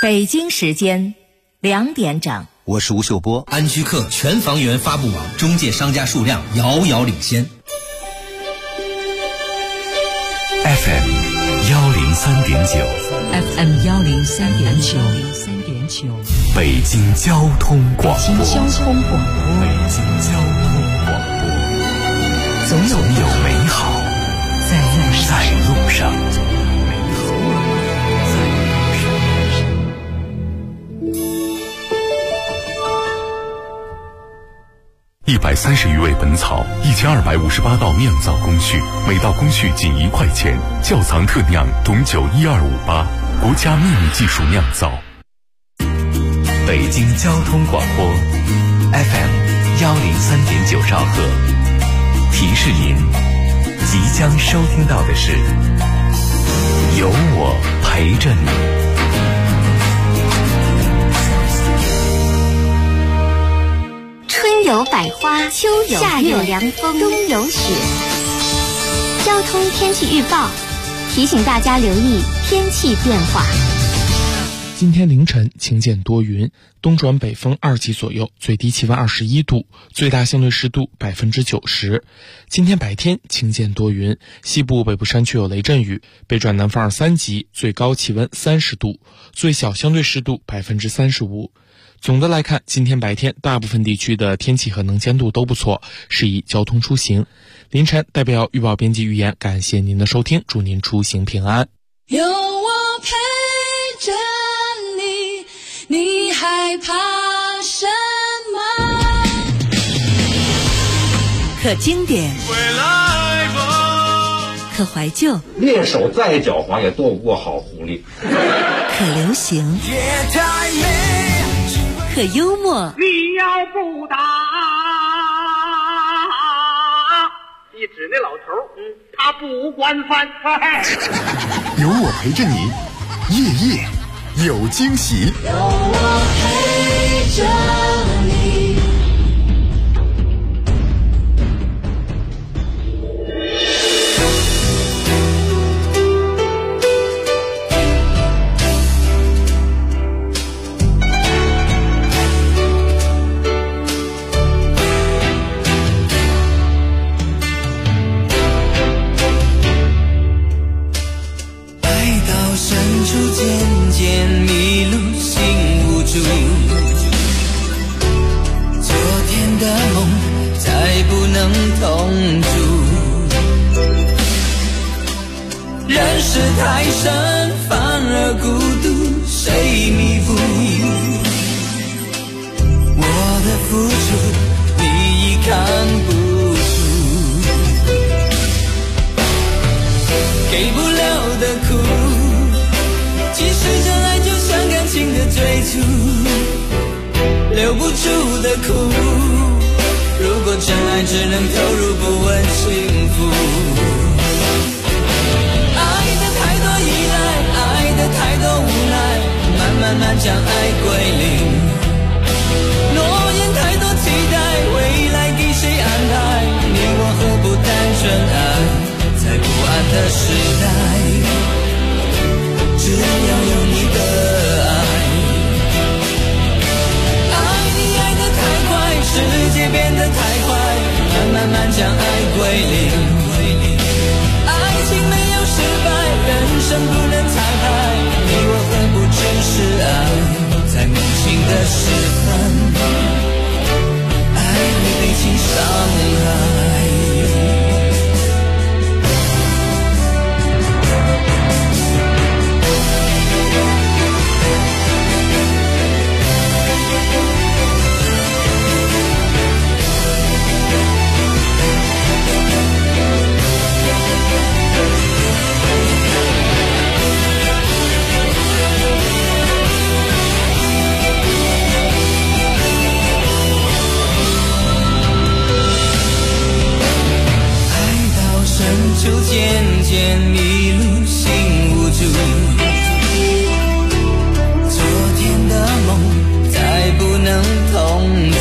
北京时间2点整， 我是吴秀波。 安居客全房源发布网中介商家数量遥遥领先。 FM 103.9 FM 103.9 北京交通广播。 北京交通广播。 总有美好在路上。130余味本草，1258道酿造工序，每道工序仅1块钱。窖藏特酿董酒12588，国家秘密技术酿造。北京交通广播 FM 103.9兆赫，提示您即将收听到的是有我陪着你。 春有百花，秋有夏有凉风，冬有雪。交通天气预报提醒大家留意天气变化。 今天凌晨晴间多云，东转北风2级左右，最低气温21度，最大相对湿度90%。今天白天晴间多云，西部北部山区有雷阵雨，北转南风2、3级，最高气温30度，最小相对湿度35%。总的来看，今天白天大部分地区的天气和能见度都不错，适宜交通出行。凌晨代表预报编辑预言，感谢您的收听，祝您出行平安。 有我陪着你，你害怕什么？ 可经典，可怀旧， 猎手再狡猾也躲不过好狐狸。 可流行，可幽默。 你要不打，你指那老头，他不管饭菜。 有我陪着你，夜夜有惊喜。 有我陪着你。 渐渐迷路，心无助。昨天的梦再不能同住。人世太深，反而孤独，谁弥补？我的付出，你已看不出。给不了的苦，其实真爱就像感情的追逐，留不住的苦，如果真爱只能投入不问幸福。爱的太多依赖，爱的太多无奈，慢慢将爱归零。诺言太多期待，未来给谁安排？你我何不单纯爱，在不安的时代，只要有你的爱。爱你爱得太快，世界变得太快，慢慢将爱归零。爱情没有失败，人生不能彩排，你我何不只是爱，在梦醒的时分，爱会历经伤害。就渐渐迷路，心无助。昨天的梦再不能同住。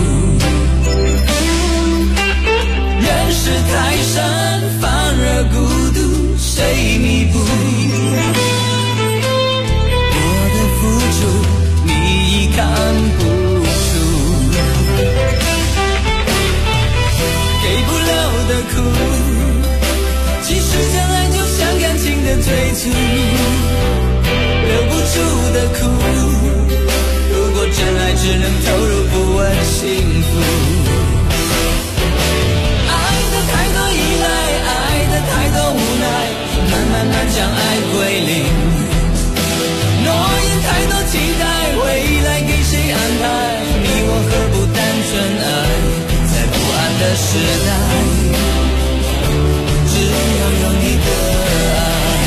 人世太深，反而孤独，谁弥补？我的付出吐，留不住的苦。如果真爱只能投入，不问幸福。爱的太多依赖，爱的太多无奈，慢慢将爱归零。诺言太多期待，未来给谁安排？你我何不单纯爱，在不安的时代，只要有你的爱。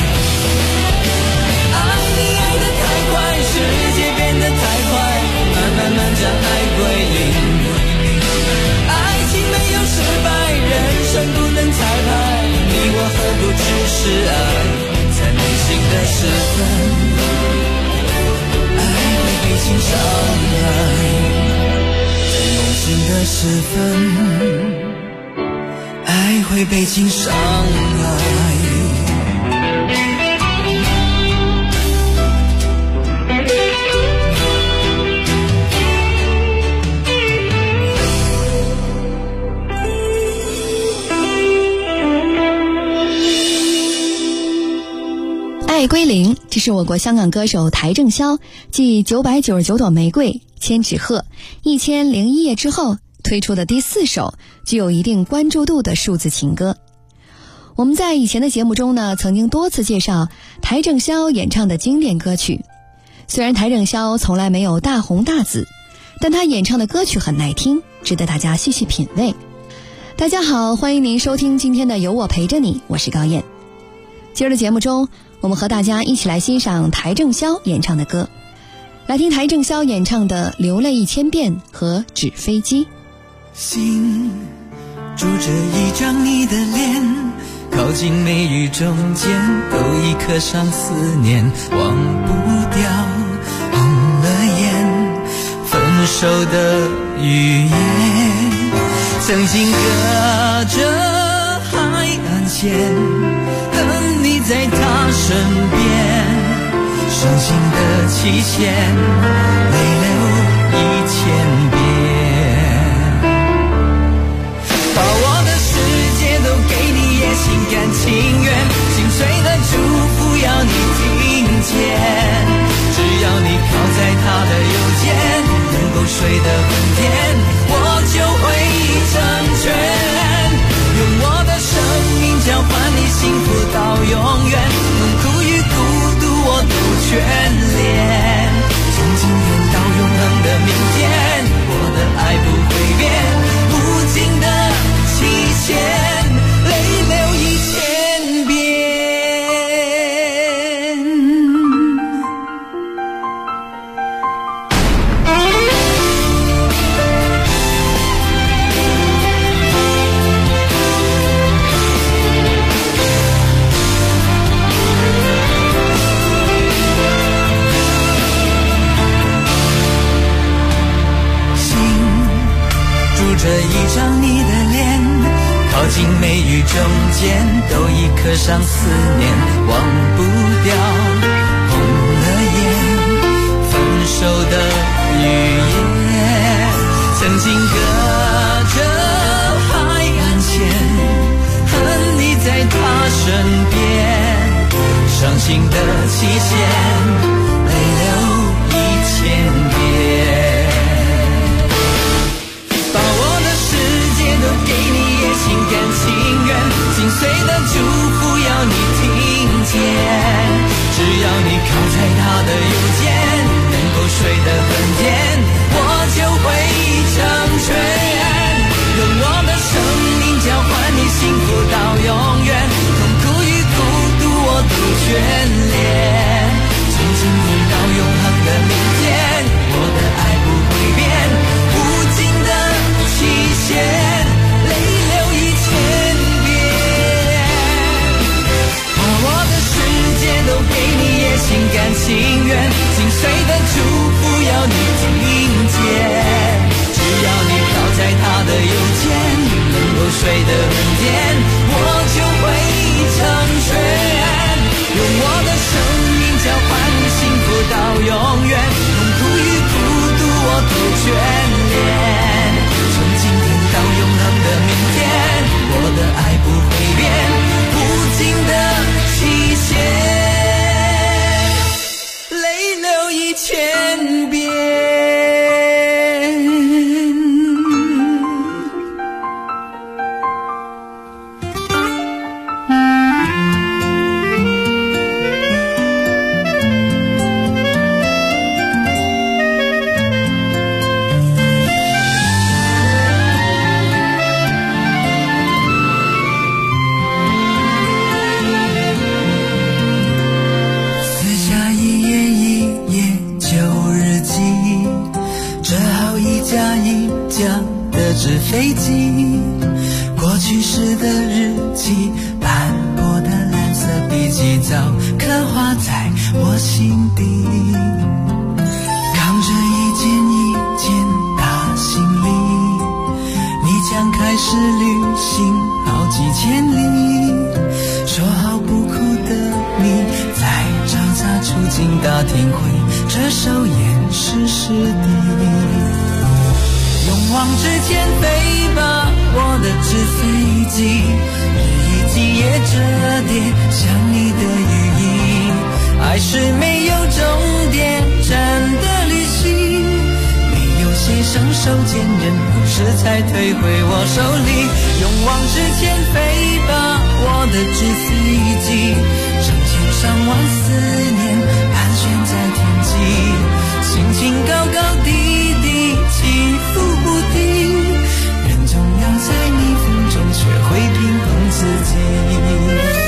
爱你爱得太快，世界变得太快，慢将爱归零。爱情没有失败，人生不能彩排，你我何不只是爱，在梦醒的时分，爱会被情伤害，在梦醒的时分，爱会被情伤害。 爱归零，这是我国香港歌手邰正宵继999朵玫瑰、千纸鹤、1001夜之后推出的第4首具有一定关注度的数字情歌。我们在以前的节目中呢，曾经多次介绍邰正宵演唱的经典歌曲。虽然邰正宵从来没有大红大紫，但他演唱的歌曲很耐听，值得大家细细品味。大家好，欢迎您收听今天的有我陪着你，我是高燕。今儿的节目中，我们和大家一起来欣赏邰正宵演唱的歌，来听邰正宵演唱的《流泪1000遍》和《纸飞机》。 心住着一张你的脸，靠近眉宇中间都已刻上思念，忘不掉，红了眼，分手的语言，曾经隔着海岸线，恨你在他身边，伤心的期限，泪流1000遍，把我的世界都给你，也心甘情愿，心碎的祝福要你听见，只要你靠在他的右肩，能够睡得很甜，我就会成全，用我的生命交换你幸福到永远，痛苦与孤独我都眷恋，从今天到永恒的明天，我的爱不会变，无尽的期限，泪流1000遍。这一张你的脸，靠近眉宇中间都已刻上思念，忘不掉，红了眼，分手的语言，曾经隔着海岸线，恨你在他身边，伤心的期限，泪流1000遍，把我的世界都给你，也心甘情愿，心碎的祝福要你听见，只要你靠在他的右肩，能够睡得很甜，我就会成全，用我的生命交换你幸福到永远，痛苦与孤独我都眷恋，从今天到永恒的明天，我的爱不会变，无尽的期限，泪流1000遍，把我的世界都给你，也心甘情愿，心碎的祝福要你听早刻画在我心底，扛着一件一件大行李，你将开始旅行好几千里，说好不哭的你在找茬出境大厅会这首掩饰湿地，勇往直前飞吧我的纸飞机，日记也折叠像你的羽翼，爱是没有终点站的旅行，没有写上手间人不是才退回我手里，勇往直前飞吧我的纸飞机，成千上万思念盘旋在天际，心情高高低低起伏不定，人总要在逆风中学会平衡自己。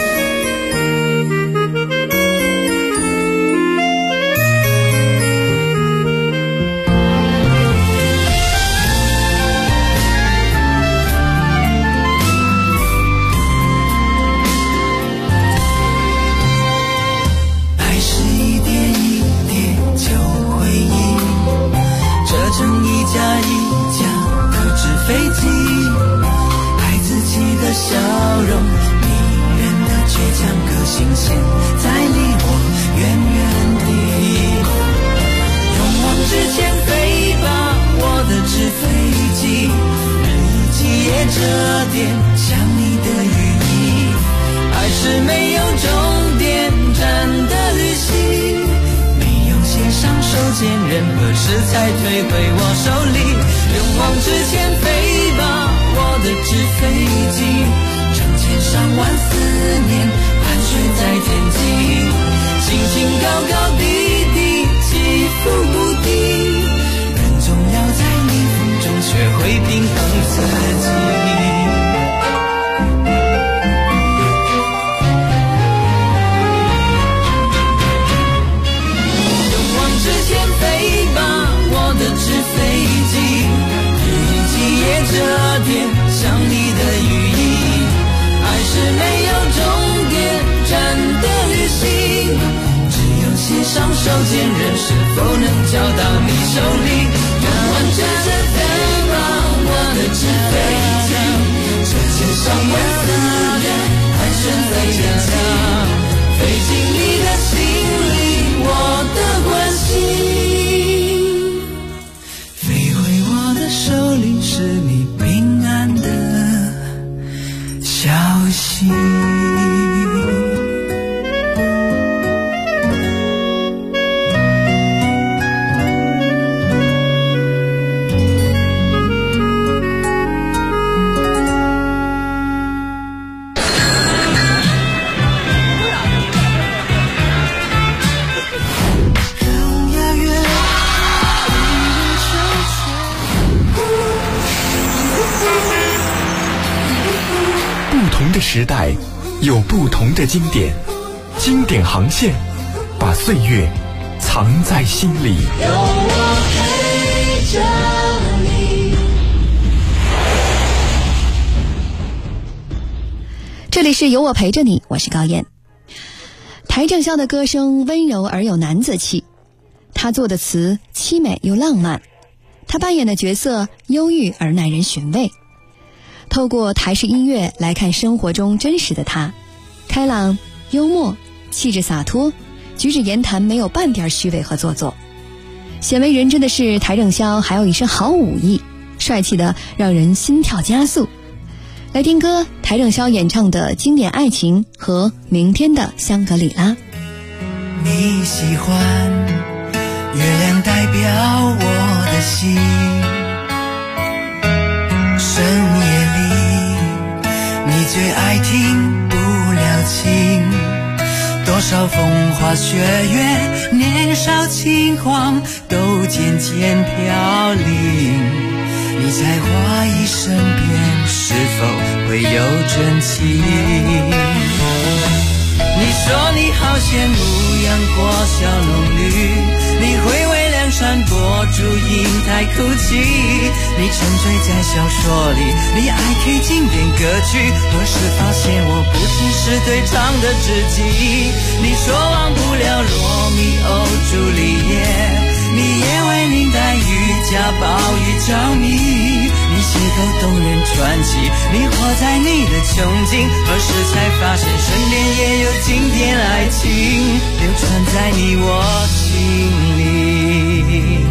一架一架的纸飞机，爱自己的笑容，迷人的倔强个性，现在离我远远地。勇往直前飞吧我的纸飞机，日记也折叠像你的羽翼，爱是没有终点站的旅行，写上手间人何时才退回我手里，勇往直前飞吧我的纸飞机，成千上万思念盘旋在天际，心情高高低低起伏不定，人总要在逆风中学会平衡自己。飞吧我的纸飞机，日记也折叠像你的羽翼，爱是没有终点站的旅行，只有写上手间人是否能交到你手里，勇往直前飞吧我的纸飞机，成千上万思念盘旋在天际，飞进你的心里我的关心，手里是你平安的消息。 不同的时代有不同的经典，经典航线把岁月藏在心里。有我陪着你。 这里是有我陪着你，我是高燕。邰正宵的歌声温柔而有男子气，他做的词凄美又浪漫，他扮演的角色忧郁而耐人寻味。透过台式音乐来看生活中真实的他，开朗、幽默、气质洒脱，举止言谈没有半点虚伪和做作。鲜为人知的是，邰正宵还有一身好武艺，帅气的让人心跳加速。来听歌，邰正宵演唱的经典爱情和明天的香格里拉。 你喜欢月亮代表我的心，深夜里你最爱听不了情，多少风花雪月，年少轻狂都渐渐飘零。你在花一身边，是否会有真情？你说你好羡慕阳光小浓绿，你会为两山坡烛影太哭泣，你沉醉在小说里，你爱 K 经典歌曲，何时发现我不只是对唱的知己？你说忘不了罗密欧朱丽叶，你也为林黛玉家宝玉着迷，你写够动人传奇，你活在你的憧憬，何时才发现身边也有经典爱情流传在你我心里？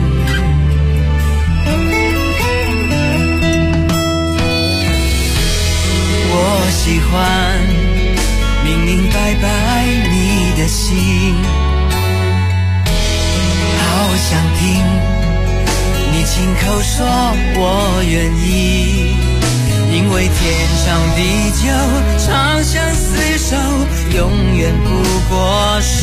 我喜欢明明白白你的心，好想听你亲口说我愿意，因为天长地久，长相厮守，永远不过是，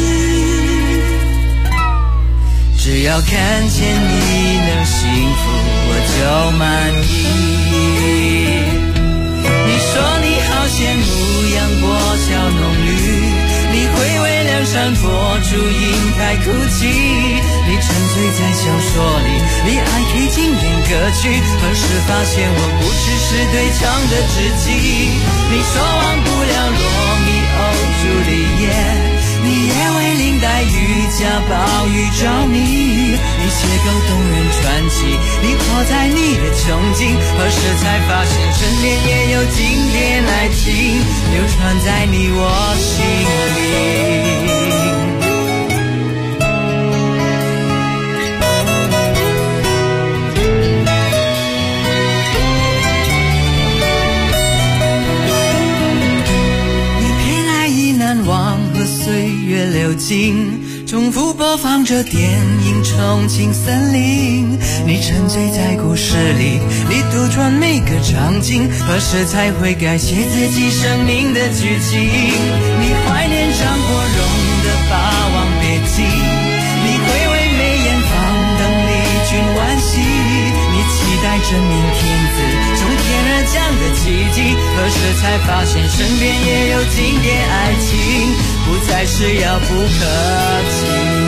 只要看见你能幸福，我就满意。你说你好羡慕阳波小浓郁，你会为梁山泊烛影太哭泣，你沉醉在小说里，你爱 K 经典歌曲，何时发现我不只是对唱的知己？你说忘不了罗密欧朱丽叶，你也为林黛玉家宝玉着迷，你写够动人传奇，你活在你的憧憬，何时才发现身边也有经典爱情流传在你我心里？岁月流金，重复播放着电影《重庆森林》，你沉醉在故事里，你杜撰每个场景，何时才会改写自己生命的剧情？你怀念张国荣的《霸王别姬》，你会为梅艳芳等丽君惋惜，你期待着明天子从天而降的奇迹，何时才发现身边也有经典爱情不再是遥不可及？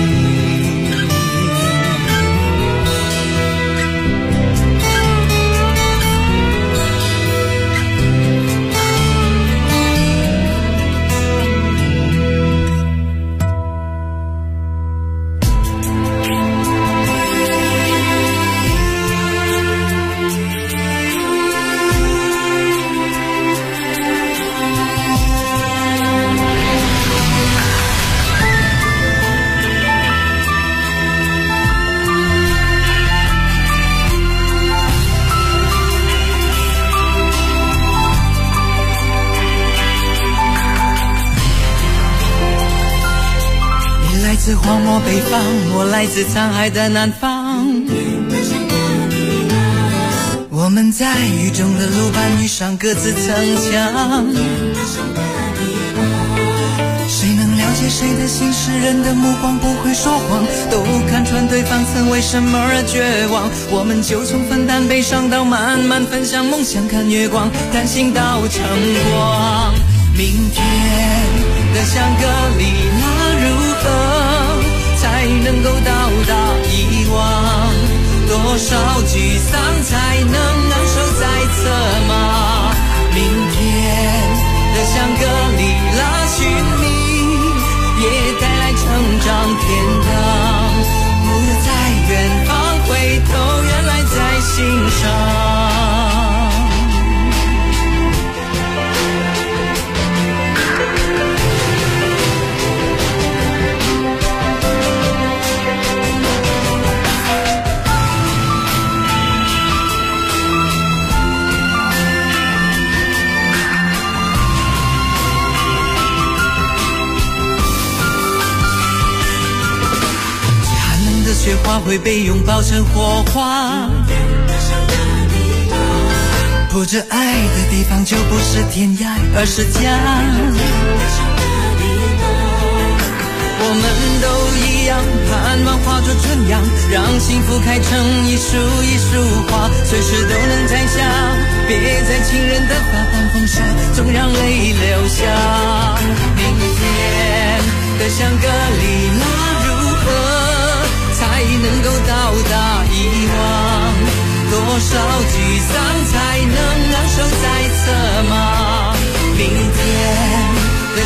自荒漠北方，我来自沧海的南方，我们在雨中的路伴遇上各自逞强，谁能了解谁的心事？人的目光不会说谎，都看穿对方曾为什么而绝望，我们就从分担悲伤到慢慢分享梦想，看月光担心到晨光。明天的香格里拉如何才能够到达遗忘？多少沮丧才能昂首再策吗？明天的香格里拉寻觅也带来成长天堂，不在远方，回头原来在心上。雪花会被拥抱成火花，不着爱的地方就不是天涯，而是家。我们都一样，盼望化作春阳，让幸福开成一束一束花，随时都能摘下，别在情人的发黄风沙，总让泪流下。明天的香格里拉如何才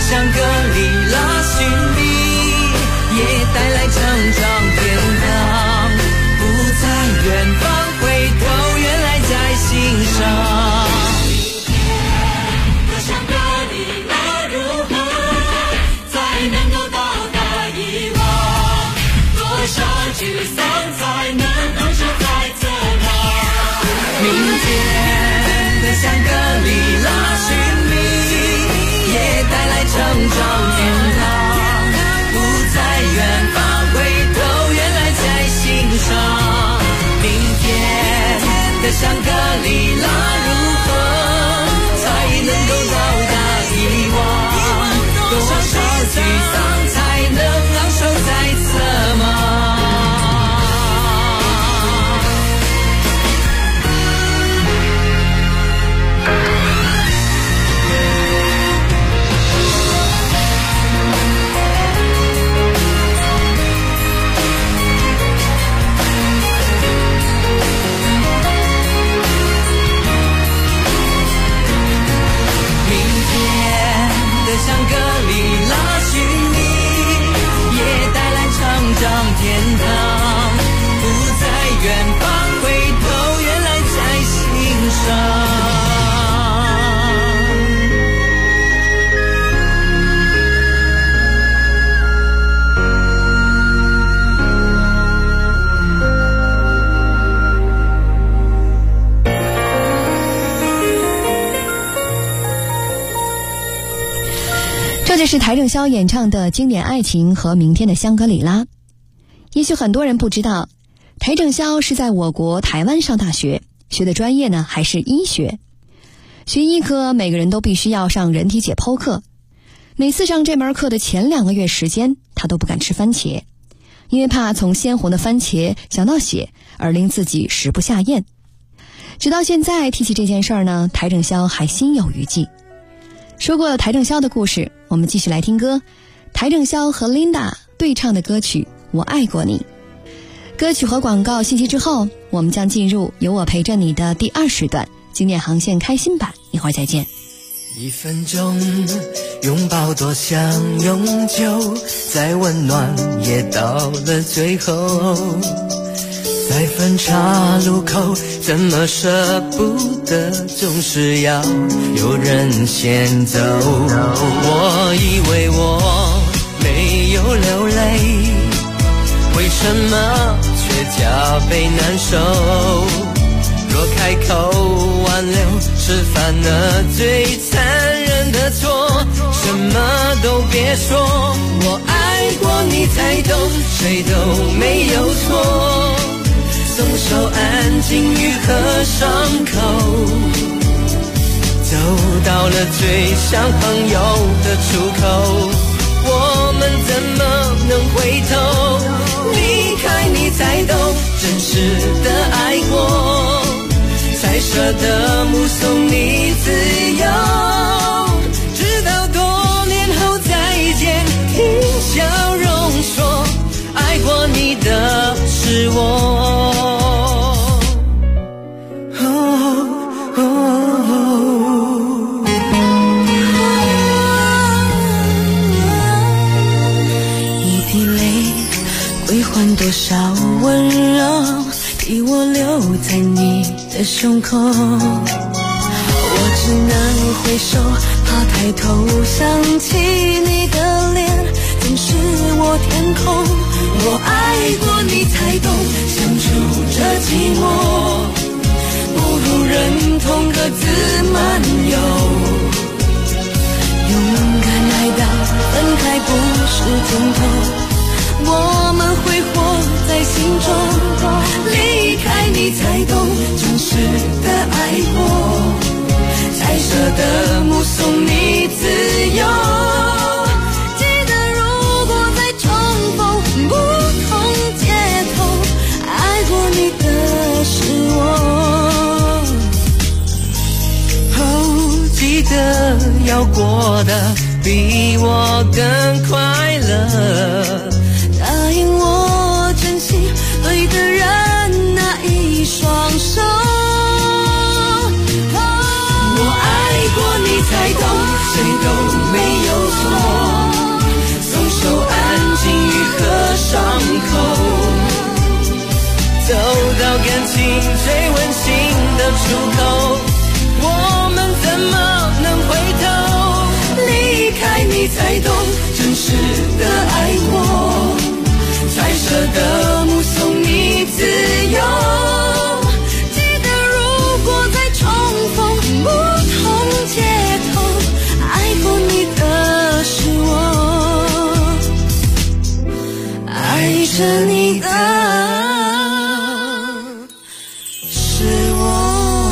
像个里拉寻觅，也带来成长天堂，不在远方，回头原来在心上。 多像个里拉，如何才能够到达遗忘？多少沮丧才能够守在这哪？ 明天的像个里拉寻觅，也带来成长天堂，不在远方，回头原来在心上。明天的像个里拉，如何才能够到达遗忘？多少沮丧才能昂首再策马？像个里拉寻觅，也带来成长天堂，不在远方，回头原来在心上。 这就是邰正宵演唱的经典爱情和明天的香格里拉。也许很多人不知道，邰正宵是在我国台湾上大学，学的专业呢还是医学。学医科每个人都必须要上人体解剖课，每次上这门课的前2个月时间，他都不敢吃番茄，因为怕从鲜红的番茄想到血而令自己食不下咽。直到现在提起这件事儿呢，邰正宵还心有余悸。说过邰正宵的故事，我们继续来听歌。邰正宵和 Linda 对唱的歌曲《我爱过你》。歌曲和广告信息之后，我们将进入有我陪着你的第2时段经典航线开心版，一会儿再见。 1分钟拥抱多像永久，再温暖也到了最后，在分岔路口怎么舍不得，总是要有人先走。我以为我没有流泪，为什么却加倍难受？若开口挽留，是犯了最残忍的错，什么都别说，我爱过你才懂，谁都没有错。松手安静愈合伤口，走到了最像朋友的出口，我们怎么能回头？离开你才懂，真实的爱过，才舍得目送你自由，直到多年后再见，听笑容说，爱过你的是我。一滴泪归还多少温柔，替我留在你的胸口，我只能回首，怕抬头想起你的脸，曾是我天空。我爱过你才懂，相处这寂寞，不如忍痛各自漫游。勇敢来到分开不是尽头，我们会活在心中，离开你才懂，真实的爱过，才舍得目送你自由。记得如果再重逢不同街头，爱过你的是我。哦，记得要过得比我更快乐，答应我珍惜对的人那一双手。我爱过你才懂，谁都没有错。 近最温馨的出口，我们怎么能回头？离开你才懂真实的爱过，才舍得目送你自由。记得如果再重逢不同街头，爱过你的是我，爱着你的是我。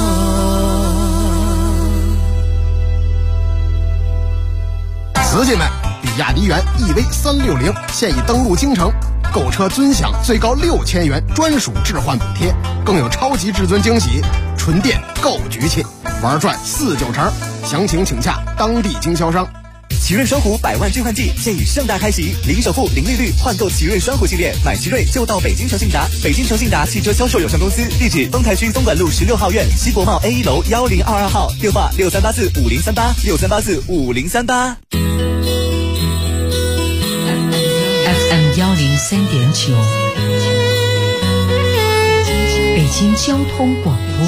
司机们，比亚迪元 EV360现已登陆京城，购车尊享最高6000元专属置换补贴，更有超级至尊惊喜，纯电够局气，玩转49成。详情请洽当地经销商。 奇瑞双虎100万兑换季现已盛大开启，零首付、零利率换购奇瑞双虎系列，买奇瑞就到北京诚信达。北京诚信达汽车销售有限公司，地址丰台区东莞路16号院西国贸 A1 楼1022号，电话63845038，63845038。 FM 103.9，北京交通广播，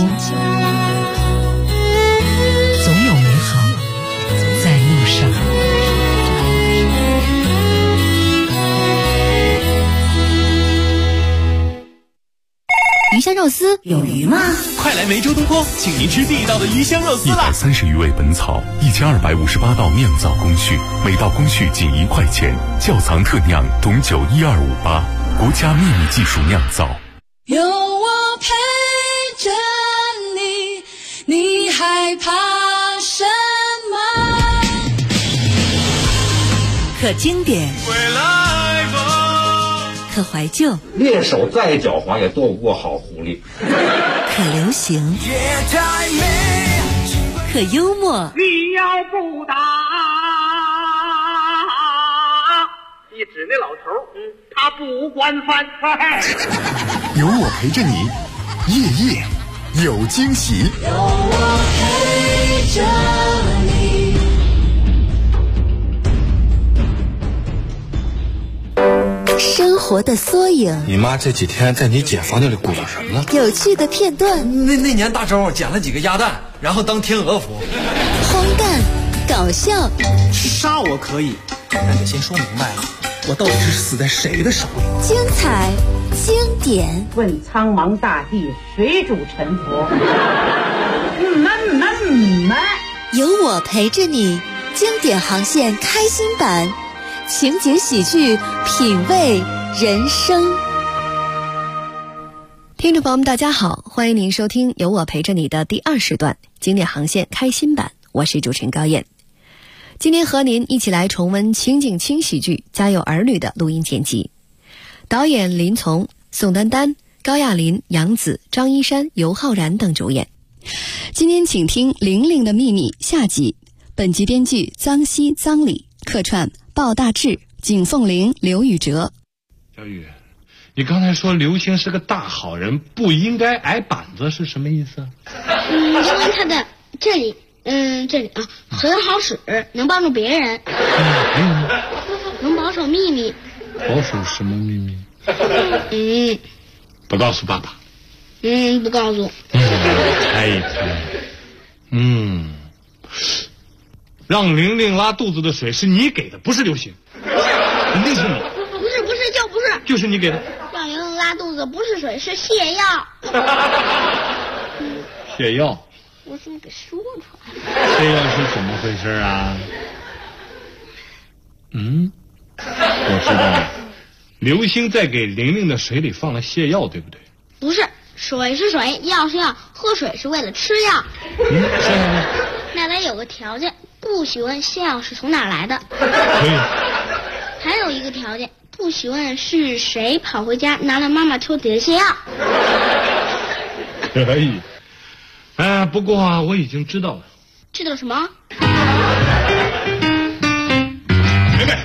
总有美好在路上。 鱼香肉丝有鱼吗？ 快来梅州东坡，请您吃地道的鱼香肉丝啦 ！130余味本草，1258道酿造工序，每道工序仅1块钱，窖藏特酿董酒12588，国家秘密技术酿造。 有我陪着你，你害怕什么？ 可经典，可怀旧， 猎手再狡猾也躲不过好狐狸。 可流行，可幽默。 你要不打，一指那老头，他不惯犯。 有我陪着你，夜夜有惊喜。 有我陪着你。 生活的缩影。 你妈这几天在你姐房间里鼓捣什么呢？ 有趣的片段。 那年大周捡了几个鸭蛋，然后当天鹅服。 荒诞，搞笑。 杀我可以，但得先说明白了，我到底是死在谁的手里？ 精彩，经典。 问苍茫大地，谁主沉浮？ 有我陪着你，经典航线开心版。情景喜剧，品味人生。 听众朋友们大家好，欢迎您收听由我陪着你的第2时段经典航线开心版，我是主持人高燕。今天和您一起来重温情景轻喜剧《家有儿女》的录音剪辑，导演林从、宋丹丹、高亚麟、杨紫、张一山、尤浩然等主演。今天请听《玲玲的秘密》下集，本集编剧臧希、臧礼，客串鲍大志、景凤玲、刘宇哲。 小雨，你刚才说刘星是个大好人，不应该挨板子是什么意思？ 因为他的这里很好使，能帮助别人。能保守秘密。 保守什么秘密？不告诉爸爸。 不告诉。 猜一猜。让玲玲拉肚子的水是你给的，不是刘星，肯定是你。 不是，就不是。 就是你给的。 让玲玲拉肚子不是水，是泻药。 泻药。 我是给说出来。 泻药是怎么回事啊？我知道了，刘星在给玲玲的水里放了泻药，对不对？ 不是，水是水，药是药，喝水是为了吃药。那得有个条件，不许问泻药是从哪儿来的。 可以。 还有一个条件，不许问是谁跑回家拿了妈妈抽屉的泻药。 可以。不过啊，我已经知道了。 知道什么？ 妹，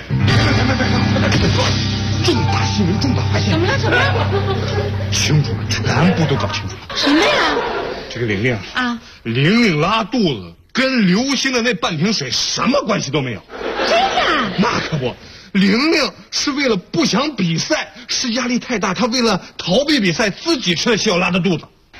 重大新闻，重大发现。 怎么了？ 清楚了，全部都搞清楚了。 什么呀？ 这个玲玲啊，玲玲拉肚子跟刘星的那半瓶水什么关系都没有。 真的？ 那可不，玲玲是为了不想比赛，是压力太大，她为了逃避比赛自己吃了泻药拉的肚子。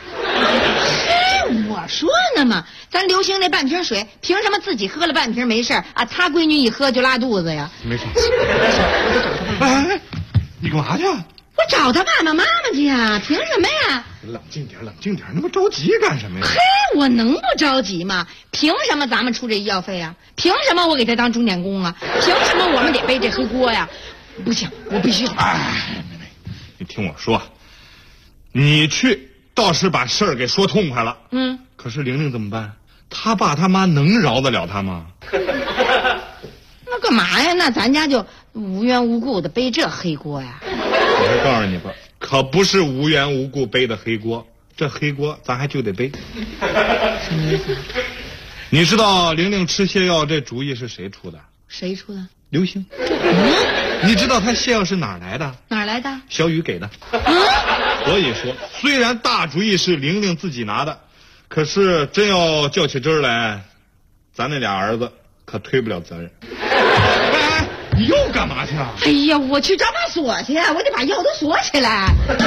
我说呢嘛，咱刘星那半瓶水，凭什么自己喝了半瓶没事啊？他闺女一喝就拉肚子呀？ 没错。 我得找他爸。 哎，你干嘛去？ 我找他爸爸妈妈去啊！凭什么呀？ 冷静点，冷静点，那么着急干什么呀？ 嘿，我能不着急吗？凭什么咱们出这医药费啊？凭什么我给他当钟点工啊？凭什么我们得背这黑锅呀？不行，我必须。 哎，妹妹，你听我说，你去倒是把事儿给说痛快了。可是玲玲怎么办？他爸他妈能饶得了他吗？ 那干嘛呀？那咱家就无缘无故的背这黑锅呀？ 我告诉你吧，可不是无缘无故背的黑锅，这黑锅咱还就得背。 什么意思？ 你知道玲玲吃泻药这主意是谁出的？ 谁出的？ 刘星。你知道他泻药是哪儿来的？ 哪儿来的？ 小雨给的。所以说，虽然大主意是玲玲自己拿的，可是真要较起真来，咱那俩儿子可推不了责任。哎，你又干嘛去啊？ 哎呀，我去找把锁去，我得把药都锁起来。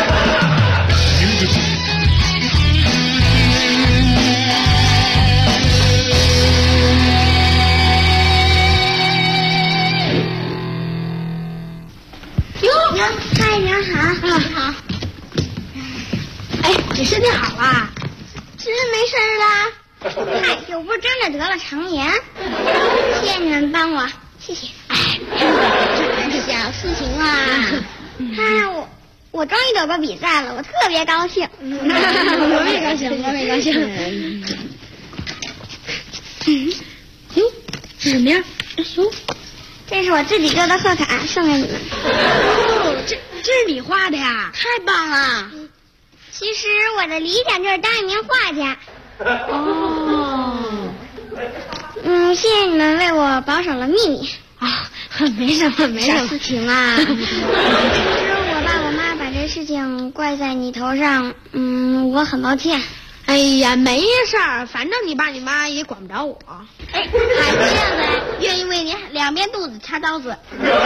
嗨，您好。你好。哎，你身体好啊？真没事了。嗨，又不是真的得了肠炎。谢谢你们帮我，谢谢。哎，这小事情啊。哎，我终于得过比赛了，我特别高兴。我也高兴，我也高兴。这什么呀？哟。这是我自己做的贺卡，送给你们。这是你画的呀？太棒了！其实我的理想就是当一名画家。谢谢你们为我保守了秘密。啊，没什么，没什么事情啊。其实我爸我妈把这事情怪在你头上，我很抱歉。哎呀，没事儿，反正你爸你妈也管不着我。哎，还这样的，愿意为你两边肚子插刀子。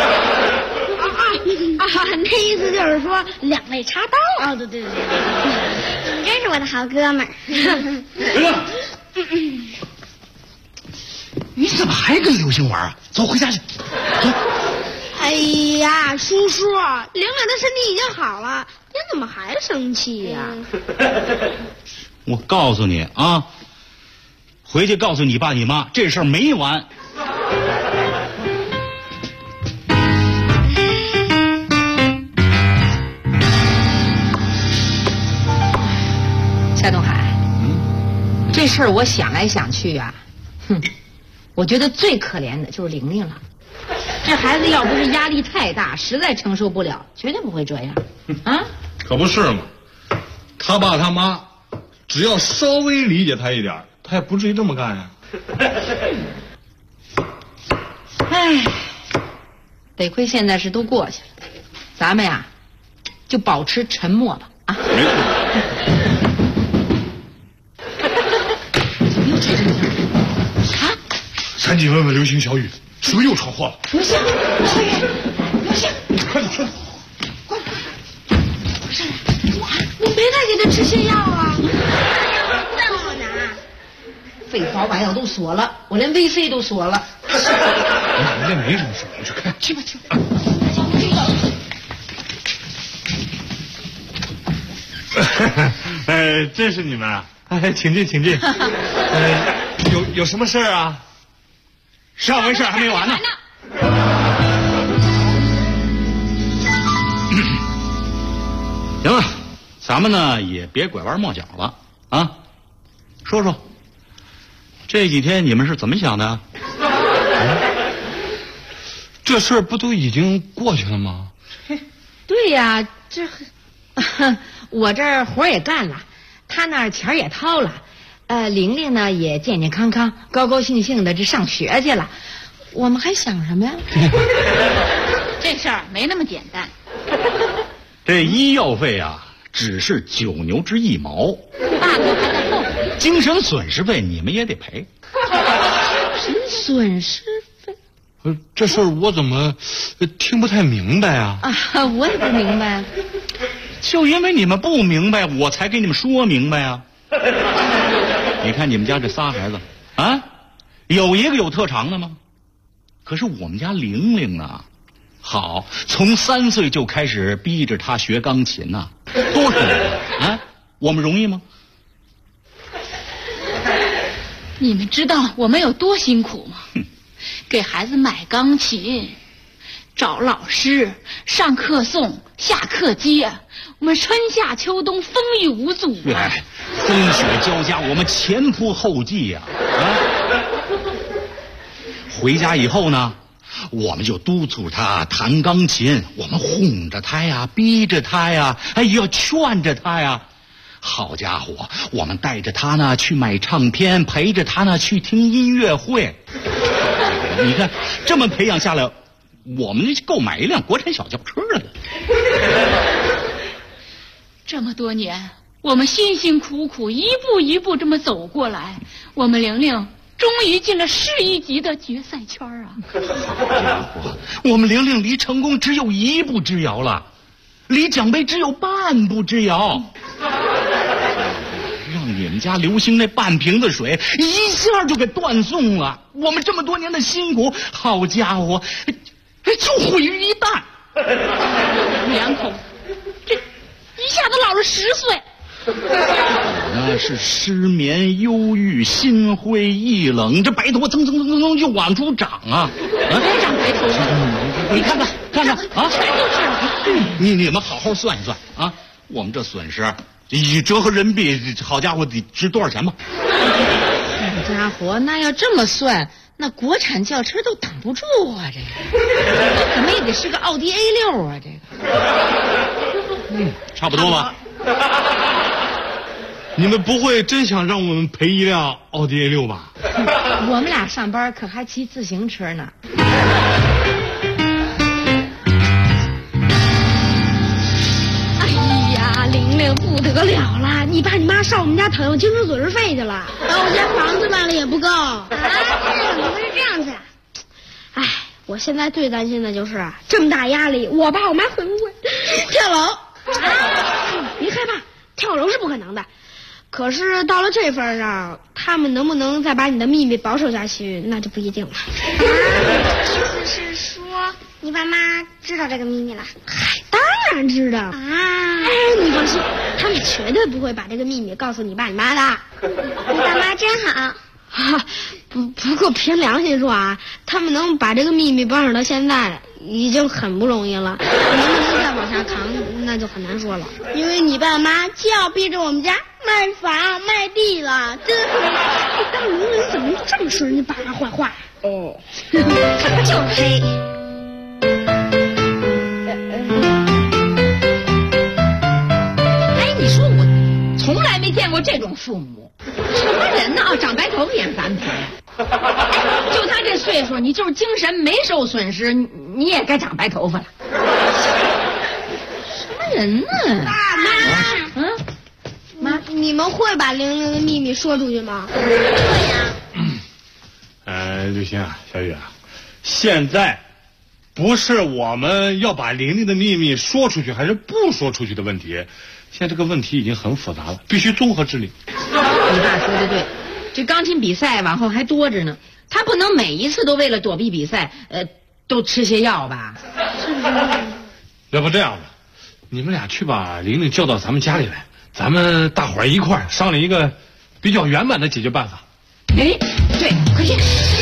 那意思就是说两肋插刀。对，你真是我的好哥们儿。 你怎么还跟刘星玩啊？走，回家去。走。 哎呀，叔叔，玲玲的身体已经好了，您怎么还生气呀？ 我告诉你啊，回去告诉你爸你妈，这事儿没完。 夏东海，这事儿我想来想去啊，我觉得最可怜的就是玲玲了。这孩子要不是压力太大，实在承受不了，绝对不会这样啊！ 可不是嘛，他爸他妈只要稍微理解他一点，他也不至于这么干呀。 哎，得亏现在是都过去了，咱们呀就保持沉默吧啊！ 没错。 怎么又在这里啊？ 赶紧问问刘星、小雨，是不是又闯祸了？ 刘星，小雨，刘星， 快点， 快！不是我没再给他吃泻药啊。 在我哪？ 废话，我把药都锁了，我连 VC 都锁了。 那没什么事，你去看。 去吧。 这是你们啊？请进。有什么事儿啊？ 上回事还没完呢。行了，咱们呢也别拐弯抹角了啊！说说，这几天你们是怎么想的？ 这事儿不都已经过去了吗？ 对呀，我这儿活也干了，他那儿钱也掏了，玲玲呢也健健康康、高高兴兴的这上学去了。我们还想什么呀？ 这事儿没那么简单。 这医药费啊，只是9牛之1毛， 大头还在后面。 精神损失费你们也得赔。 损失费？ 这事儿我怎么听不太明白啊？ 我也不明白。 就因为你们不明白，我才给你们说明白啊。 你看你们家这仨孩子啊，有一个有特长的吗？可是我们家玲玲啊，好，从3岁就开始逼着她学钢琴呐，多少人啊？我们容易吗？ 你们知道我们有多辛苦吗？给孩子买钢琴，找老师，上课送，下课接，我们春夏秋冬风雨无阻啊！ 风雪交加，我们前仆后继呀！回家以后呢，我们就督促他弹钢琴，我们哄着他呀，逼着他呀，要劝着他呀。好家伙，我们带着他呢去买唱片，陪着他呢去听音乐会。你看，这么培养下来，我们够买一辆国产小轿车了。 这么多年，我们辛辛苦苦一步一步这么走过来，我们玲玲终于进了市一级的决赛圈啊！ 好家伙，我们玲玲离成功只有一步之遥了，离奖杯只有半步之遥。让你们家刘星那半瓶子水一下就给断送了，我们这么多年的辛苦，好家伙，就毁于一旦。 两口子，这一下子老了10岁。 那是失眠、忧郁、心灰意冷，这白头发蹭蹭蹭蹭就往出长啊！ 别长白头发， 你看看看看啊！ 全都是你们好好算一算啊！我们这损失，折合人民币，好家伙，得值多少钱吧？ 好家伙，那要这么算，那国产轿车都挡不住啊！这怎么也得是个奥迪 A6啊！这个， 差不多吧。 你们不会真想让我们赔一辆奥迪 A6 吧？ 我们俩上班可还骑自行车呢。 哎呀，玲玲不得了了！你爸你妈上我们家讨要精神损失费去了，把我家房子卖了也不够。啊，这怎么会是这样子？哎，我现在最担心的就是这么大压力，我爸我妈会不会跳楼？别害怕，跳楼是不可能的。可是到了这份上，他们能不能再把你的秘密保守下去，那就不一定了。 意思是说，你爸妈知道这个秘密了？ 嗨，当然知道啊！哎，你放心，他们绝对不会把这个秘密告诉你爸你妈的。 你爸妈真好。 不过凭良心说啊，他们能把这个秘密保守到现在，已经很不容易了。能不能再往下扛，那就很难说了。因为你爸妈就要逼着我们家卖房卖地了，真是。大玲玲怎么这么说人家爸妈坏话？哦， 他就是黑。 哎，你说我从来没见过这种父母。什么人呢？长白头发也烦不烦？哎，就他这岁数，你就是精神没受损失，你也该长白头发了。什么人呢？ 爸妈，妈，你们会把玲玲的秘密说出去吗？ 会呀。 刘星啊，小雨啊，现在不是我们要把玲玲的秘密说出去还是不说出去的问题，现在这个问题已经很复杂了，必须综合治理。 你爸说的对，这钢琴比赛往后还多着呢，他不能每一次都为了躲避比赛，都吃些药吧？是不是？ 要不这样吧，你们俩去把玲玲叫到咱们家里来，咱们大伙儿一块儿商量一个比较圆满的解决办法。 哎，对，快去！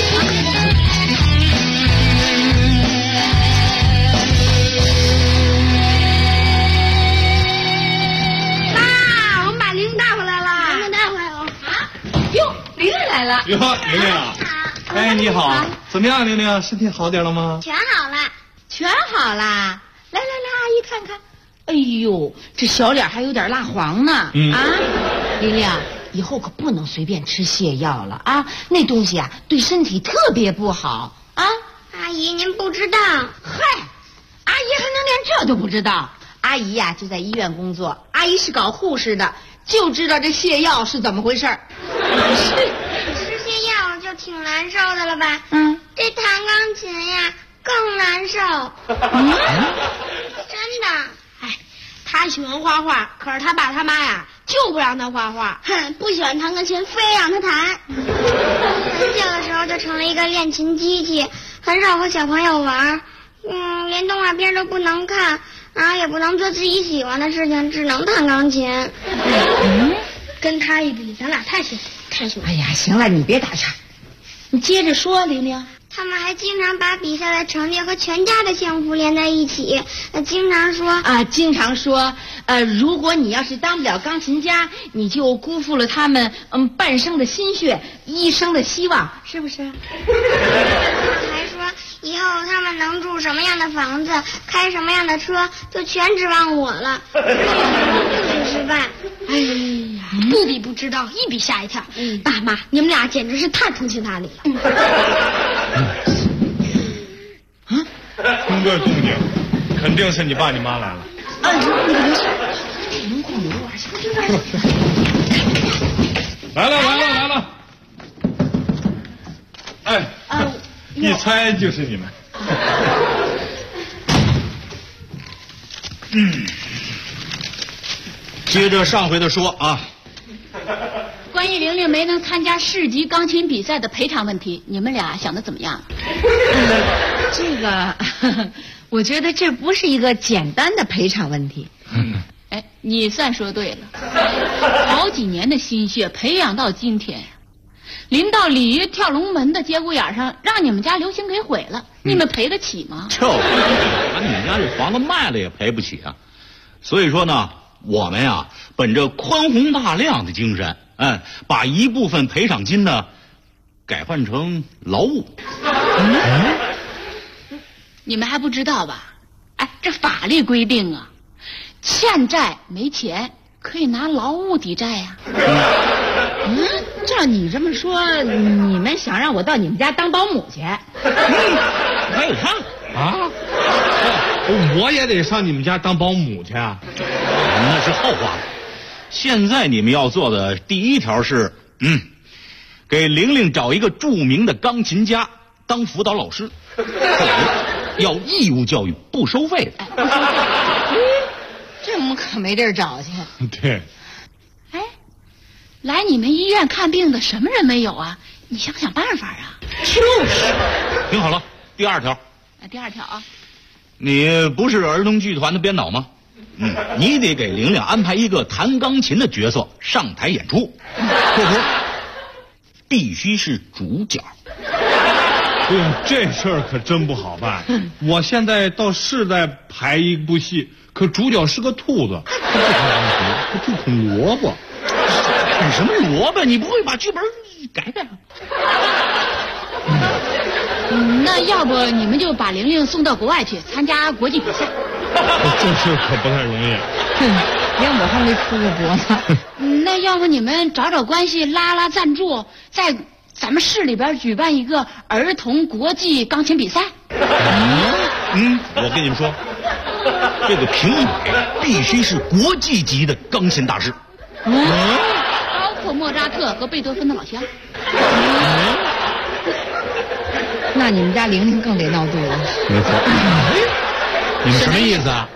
妈，我们把玲玲带回来了。 玲玲带回来了啊？ 哟，玲玲来了。 哟，玲玲啊！哎，你好，怎么样，玲玲？身体好点了吗？ 全好了， 全好啦！来，阿姨看看。哎呦，这小脸还有点蜡黄呢。啊，玲玲，以后可不能随便吃泻药了啊！那东西啊，对身体特别不好啊！ 阿姨，您不知道。 嗨，阿姨还能连这都不知道？阿姨呀，就在医院工作，阿姨是搞护士的，就知道这泻药是怎么回事儿。 吃泻药就挺难受的了吧？这弹钢琴呀更难受。真的。 他喜欢画画，可是他爸他妈呀就不让他画画，哼，不喜欢弹钢琴，非让他弹。 很小的时候就成了一个练琴机器，很少和小朋友玩，连动画片都不能看，然后也不能做自己喜欢的事情，只能弹钢琴。 跟他一比，咱俩太幸福。 哎呀，行了，你别打岔，你接着说，玲玲。 他们还经常把比赛的成绩和全家的幸福连在一起，经常说， 如果你要是当不了钢琴家，你就辜负了他们半生的心血，一生的希望，是不是？ 还说以后他们能住什么样的房子，开什么样的车，就全指望我了。不许失败。 哎呀，不比不知道，一比吓一跳。爸妈，你们俩简直是太同情他里了。 听这动静，肯定是你爸你妈来了。来了！哎，一猜就是你们。 接着上回的说啊， 关于玲玲没能参加市级钢琴比赛的赔偿问题，你们俩想的怎么样？ 这个，我觉得这不是一个简单的赔偿问题。 哎，你算说对了，好几年的心血培养到今天，临到鲤鱼跳龙门的节骨眼上，让你们家流星给毁了，你们赔得起吗？ 就把你们家这房子卖了也赔不起啊！所以说呢，我们呀，本着宽宏大量的精神，把一部分赔偿金呢，改换成劳务。 你们还不知道吧？哎，这法律规定啊，欠债没钱可以拿劳务抵债呀。 照你这么说，你们想让我到你们家当保姆去？ 还有他啊？我也得上你们家当保姆去啊？ 那是后话。现在你们要做的第一条是，给玲玲找一个著名的钢琴家当辅导老师，要义务教育，不收费的。 这我们可没地儿找去。 对。 哎，来你们医院看病的什么人没有啊？你想想办法啊。 就是。听好了，第二条。 第二条啊。 你不是儿童剧团的编导吗？你得给玲玲安排一个弹钢琴的角色上台演出，必须是主角。 哎呀，这事儿可真不好办。我现在倒是在排一部戏，可主角是个兔子，他就啃萝卜。 啃什么萝卜？你不会把剧本改改啊？ 那要不你们就把玲玲送到国外去参加国际比赛。 这事可不太容易。 连我还没出过国呢。 那要不你们找找关系，拉拉赞助，在咱们市里边举办一个儿童国际钢琴比赛。 我跟你们说，这个评委必须是国际级的钢琴大师， 包括莫扎特和贝多芬的老乡。 那你们家玲玲更得闹肚子。 没错。你们什么意思啊？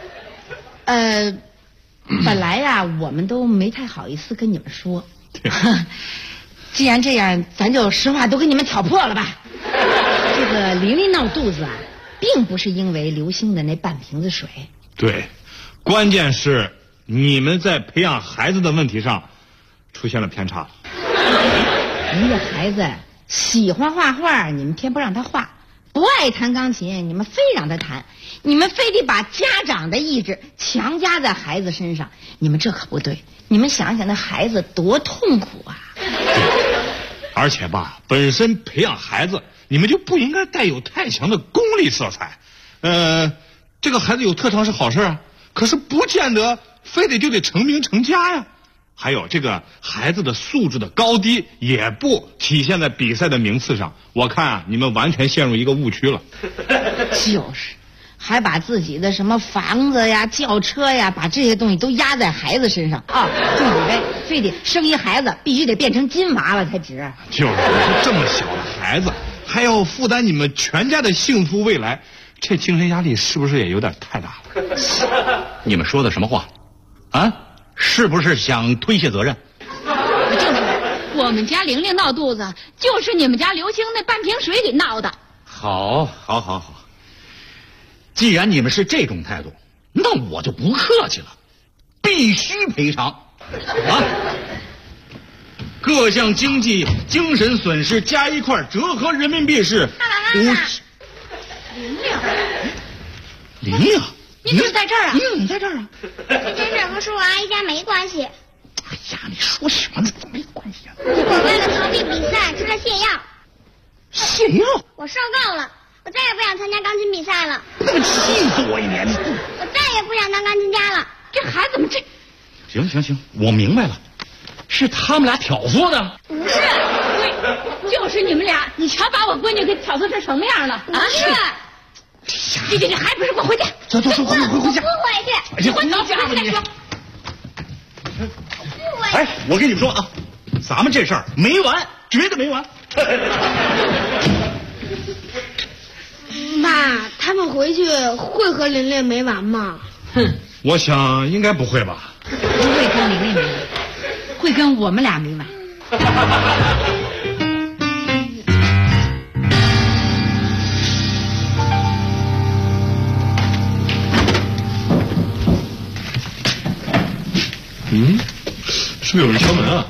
本来呀，我们都没太好意思跟你们说。既然这样，咱就实话都跟你们挑破了吧。这个玲玲闹肚子啊，并不是因为刘星的那半瓶子水。 对，关键是你们在培养孩子的问题上出现了偏差。 人家孩子喜欢画画，你们偏不让他画；不爱弹钢琴，你们非让他弹。你们非得把家长的意志强加在孩子身上，你们这可不对。你们想想那孩子多痛苦啊！ 而且吧，本身培养孩子，你们就不应该带有太强的功利色彩。这个孩子有特长是好事啊，可是不见得非得就得成名成家呀。还有这个孩子的素质的高低也不体现在比赛的名次上。我看啊，你们完全陷入一个误区了。 就是，还把自己的什么房子呀、轿车呀，把这些东西都压在孩子身上啊，就以为非得生一孩子必须得变成金娃娃才值。 就是这么小的孩子，还要负担你们全家的幸福未来，这精神压力是不是也有点太大了？ 你们说的什么话？啊？ 是不是想推卸责任？ 就是我们家玲玲闹肚子，就是你们家刘星那半瓶水给闹的。 好，既然你们是这种态度，那我就不客气了，必须赔偿啊！各项经济精神损失加一块，折合人民币是50。玲玲， 你怎么在这儿啊？ 你怎么在这儿啊？ 这件事和叔叔阿姨家没关系。 哎呀，你说什么？怎么没关系啊？ 我为了逃避比赛吃了泻药。 泻药？ 我受够了，我再也不想参加钢琴比赛了。 气死我一年！ 我再也不想当钢琴家了。 这孩子怎么这？ 行，我明白了，是他们俩挑唆的。 不是，就是你们俩，你瞧把我闺女给挑唆成什么样了啊？是。这还不是给我回去！ 走，回家！ 不回去！ 你回家吧你！哎，我跟你们说啊，咱们这事儿没完，绝对没完。 妈，他们回去会和玲玲没完吗？ 哼，我想应该不会吧。 不会跟玲玲没完，会跟我们俩没完。 是不是有人敲门啊？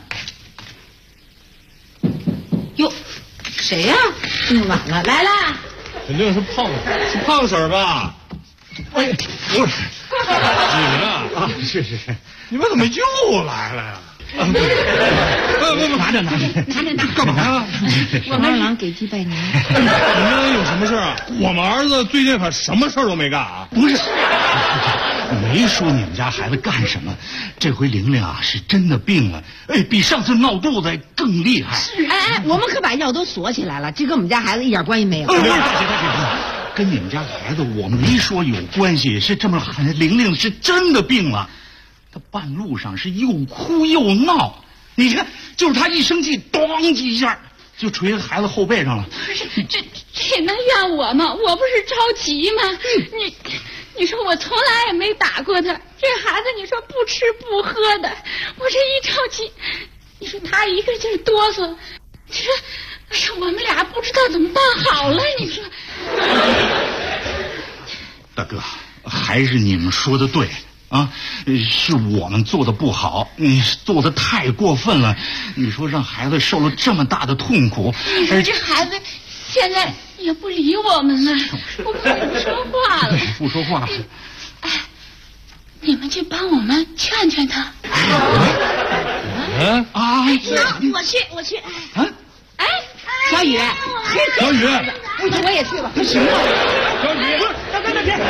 哟，谁呀？这么晚了，来啦！ 肯定是胖婶儿吧？ 哎，不是， 你们啊？ 是， 你们怎么又来了呀？不， 拿着， 干嘛呀？ 我二郎给鸡拜年。 你们有什么事啊？我们儿子最近可什么事都没干啊？ 不是。没说你们家孩子干什么，这回玲玲啊是真的病了，比上次闹肚子更厉害。 是，我们可把药都锁起来了，这跟我们家孩子一点关系没有。 大姐，跟你们家孩子我没说有关系，是这么玲玲是真的病了，她半路上是又哭又闹，你看，就是她一生气，咣一下就捶孩子后背上了。 不是，这能怨我吗？我不是着急吗？你说我从来也没打过他，这孩子你说不吃不喝的，我这一着急，你说他一个劲哆嗦，这我们俩不知道怎么办好了，你说。 大哥，还是你们说的对啊，是我们做的不好，你做的太过分了，你说让孩子受了这么大的痛苦， 你说这孩子现在也不理我们了，我不怎么说话了， 不说话。 你们去帮我们劝劝他。我去。 小雨， 我也去吧。 不行啊，小雨，别。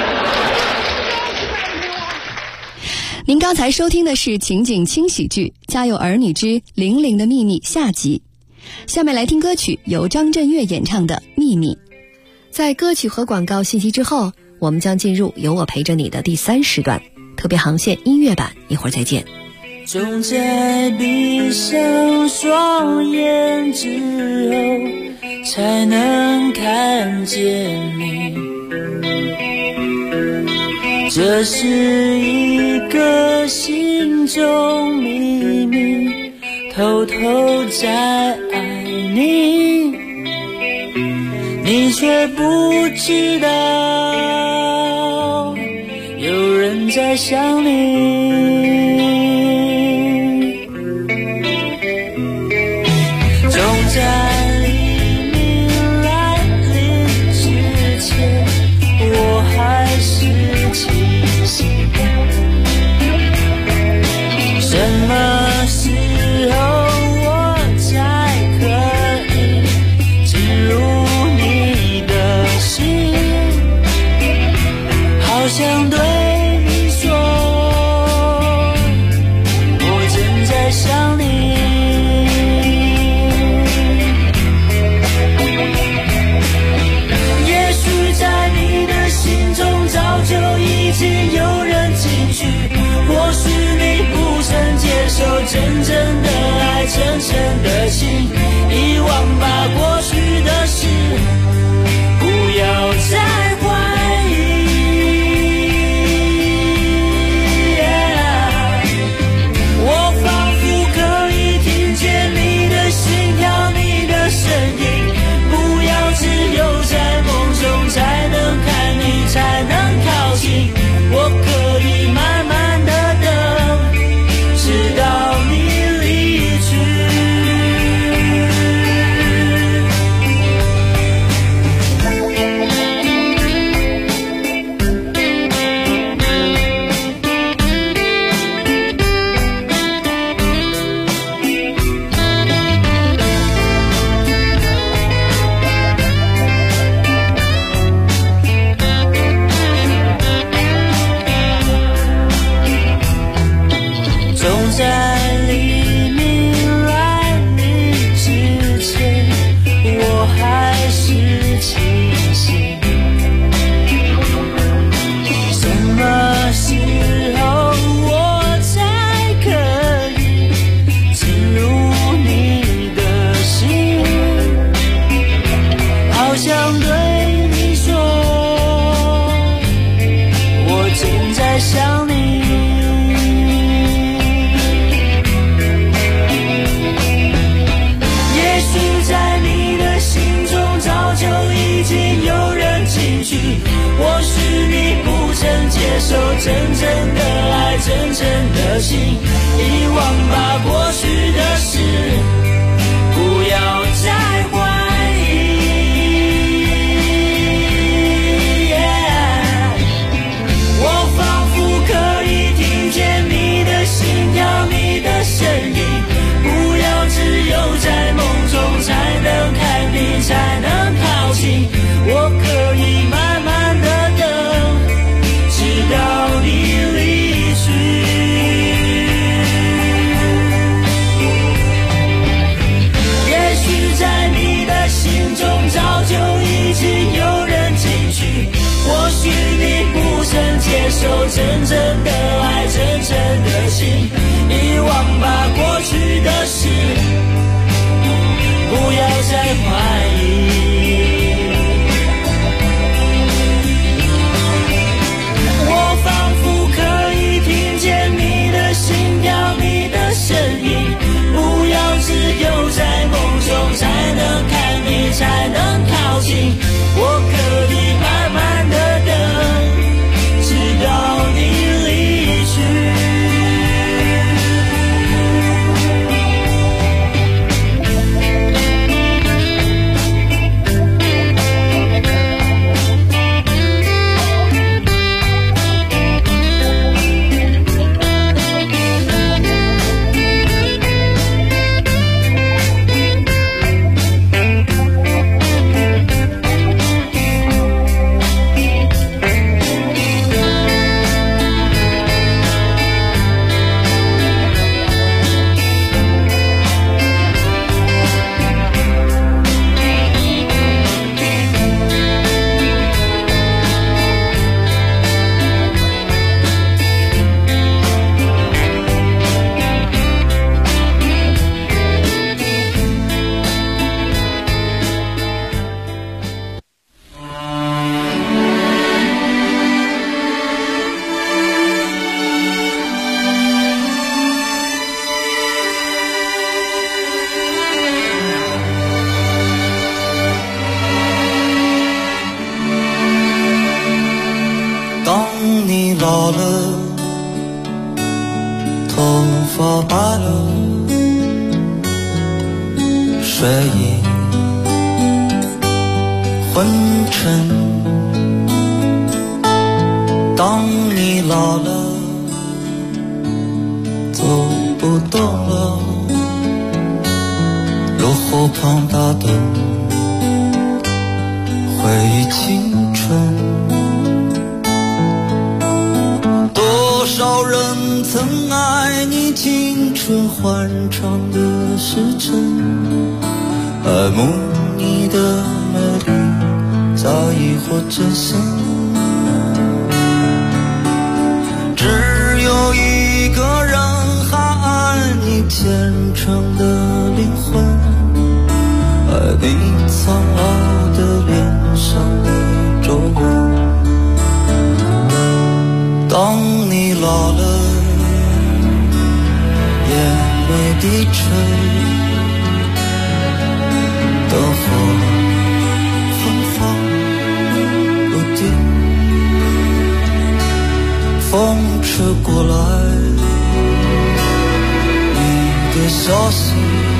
您刚才收听的是情景轻喜剧《家有儿女之玲玲的秘密》下集。下面来听歌曲，由张震岳演唱的《秘密》。在歌曲和广告信息之后，我们将进入有我陪着你的第3时段特别航线音乐版，一会儿再见。 总在闭上双眼之后，才能看见你。这是一个心中秘密，偷偷在爱你，你却不知道有人在想你。总在黎明来临之前，我还是清醒。什么时候我才可以进入你的心？好想对你说，我正在想你。也许在你的心中早就已经有人进去，或许你不曾接受真正的爱，真诚的心，遗忘吧过去的事，不要再怀疑。 的爱，真正的心，遗忘吧过去的事，不要再怀疑。我仿佛可以听见你的心跳，你的声音，不要只有在梦中才能看你，才能靠近。我可以慢慢的等，直到你离去。也许在你的心中早就已经有人进去，或许你不曾接受真正的爱，真正的心，遗忘吧过去的事，不要再怀疑。我仿佛可以听见你的心跳，你的声音，不要只有在梦中才能看你，才能靠近。我可以慢慢的等，直到你离去。老了，头发白了，睡意昏沉。当你老了，走不动了，路后旁打盹，回忆青春。多少人曾爱你青春欢畅的时辰，爱慕你的美丽早已或真心，只有一个人还爱你虔诚的灵魂，爱你苍老的脸上的皱纹。当你老了，眼泪低垂，灯火芬芳如电，风吹过来你的消息，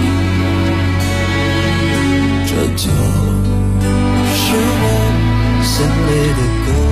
这就是我心里的歌。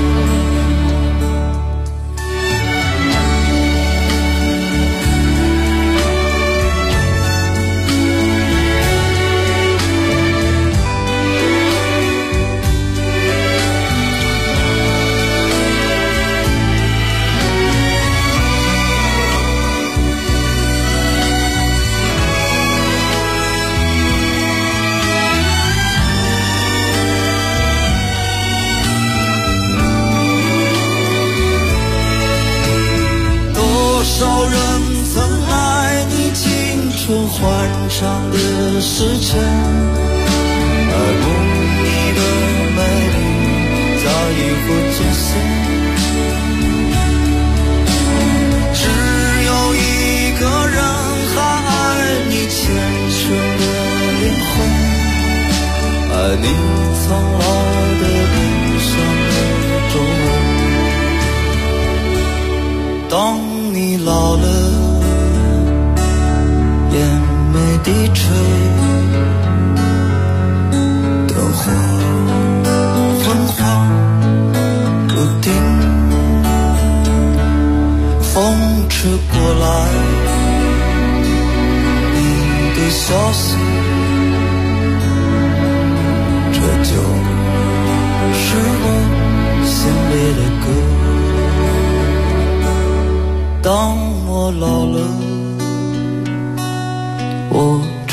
欢畅的时辰，爱慕你的美丽早已不真实，只有一个人还爱你虔诚的灵魂，爱你苍老的脸上的皱纹。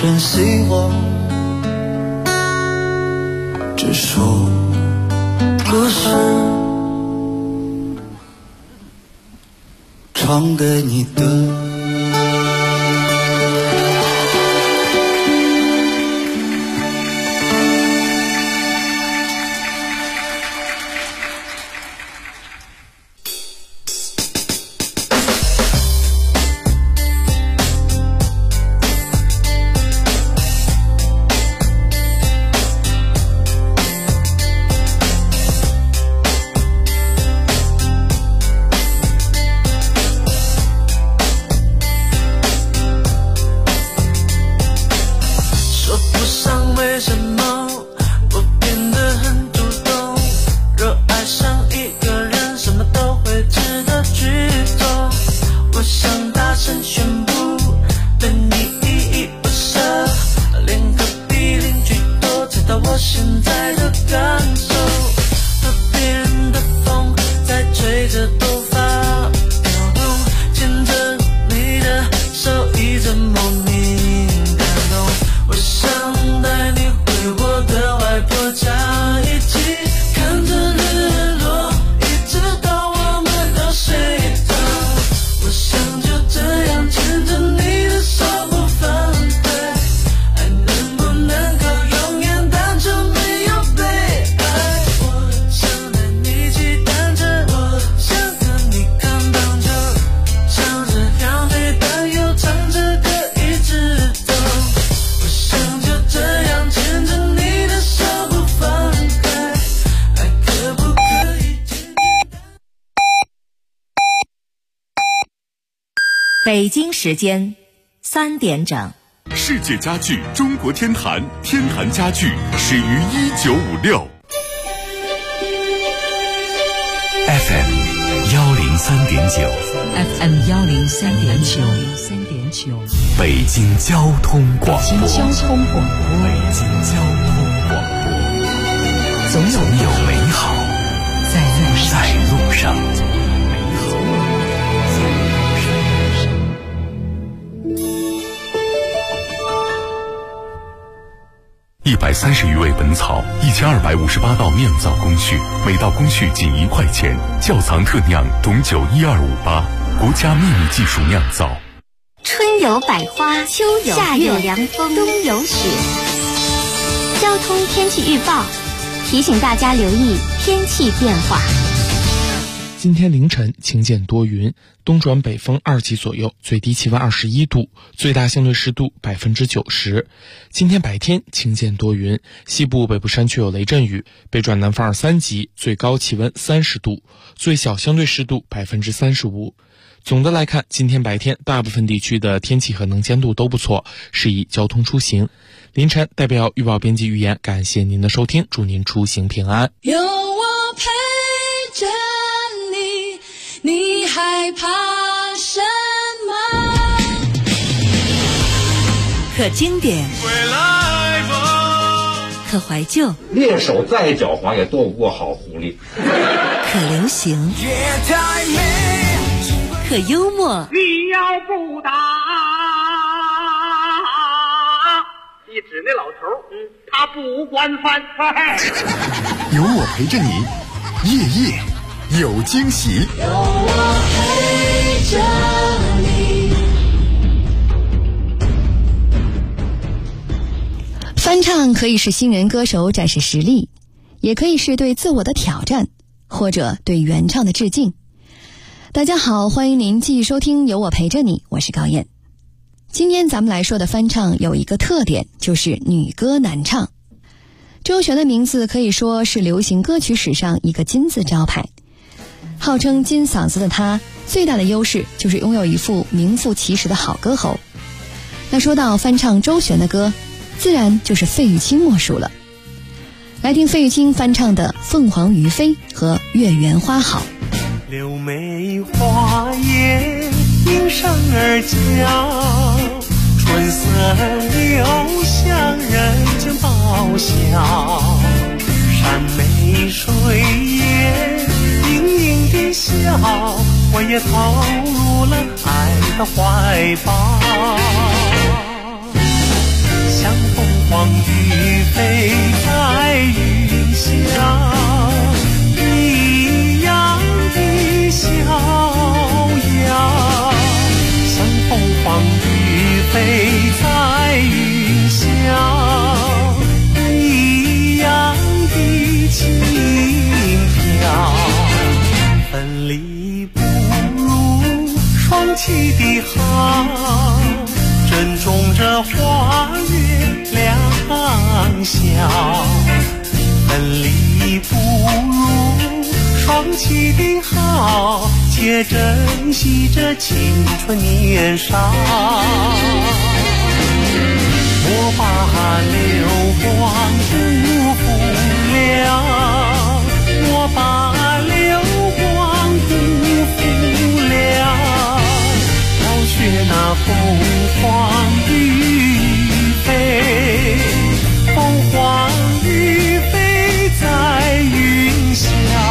珍惜我，这首歌是唱给你的。 北京时间3点整。 世界家具中国天坛，天坛家具始于1956。FM 103.9 FM 103.9， 北京交通广播。 北京交通广播，总有美好在路上。 130余味本草，1258道酿造工序，每道工序仅1块钱。窖藏特酿董酒12588，国家秘密技术酿造。 春有百花，秋有夏有凉风，冬有雪。交通天气预报提醒大家留意天气变化。 今天凌晨晴间多云，东转北风2级左右，最低气温21度，最大相对湿度90%。今天白天晴间多云，西部北部山区有雷阵雨，北转南风2、3级，最高气温30度，最小相对湿度35%。总的来看，今天白天大部分地区的天气和能见度都不错，适宜交通出行。凌晨代表预报编辑预言，感谢您的收听，祝您出行平安。 有我陪着你，你害怕什么？ 可经典，可怀旧， 猎手再狡猾也躲不过好狐狸。 可流行，可幽默。 你要不打，一指那老头，他不惯犯。 有我陪着你，夜夜有惊喜。 有我陪着你。 翻唱可以是新人歌手展示实力，也可以是对自我的挑战，或者对原唱的致敬。大家好，欢迎您继续收听有我陪着你，我是高燕。今天咱们来说的翻唱有一个特点，就是女歌男唱。周璇的名字可以说是流行歌曲史上一个金字招牌，号称金嗓子的她，最大的优势就是拥有一副名副其实的好歌喉。那说到翻唱周璇的歌，自然就是费玉清莫属了。来听费玉清翻唱的《凤凰于飞》和《月圆花好》。 柳梅花叶映上儿角，春色留香人间报晓。山美水也盈盈的笑，我也投入了爱的怀抱。 黄雨飞在云霄，一样的逍遥。像凤凰于飞在云霄，一样的轻飘。分离不如双栖的好，珍重这花月良宵。分离不如双栖的好，且珍惜这青春年少。莫把流光辜负了，莫把流光辜负了。要学那凤凰于飞，凤凰于飞在云霄。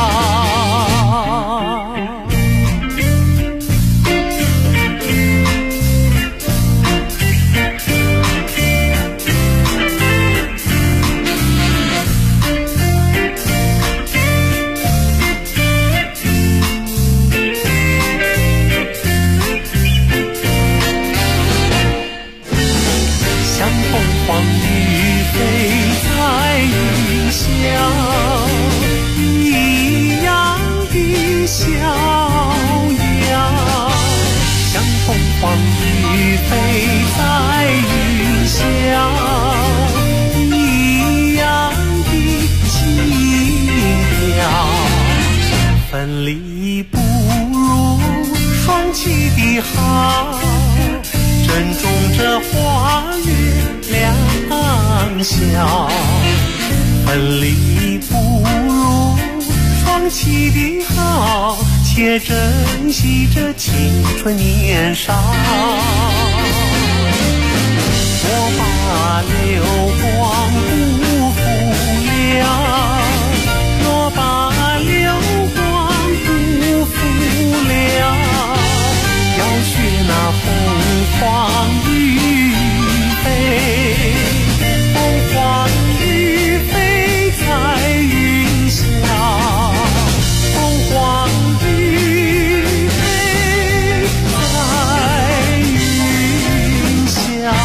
一样的逍遥，像凤凰于飞在云霄，一样的轻飘。分离不如双栖的好，珍重这花月良宵。分离不如双栖的好，且珍惜这青春年少。莫把流光辜负了，莫把流光辜负了。要学那凤凰于飞，凤凰于飞在云霄，凤凰于飞在云霄。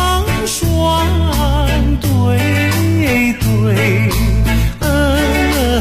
双双对对，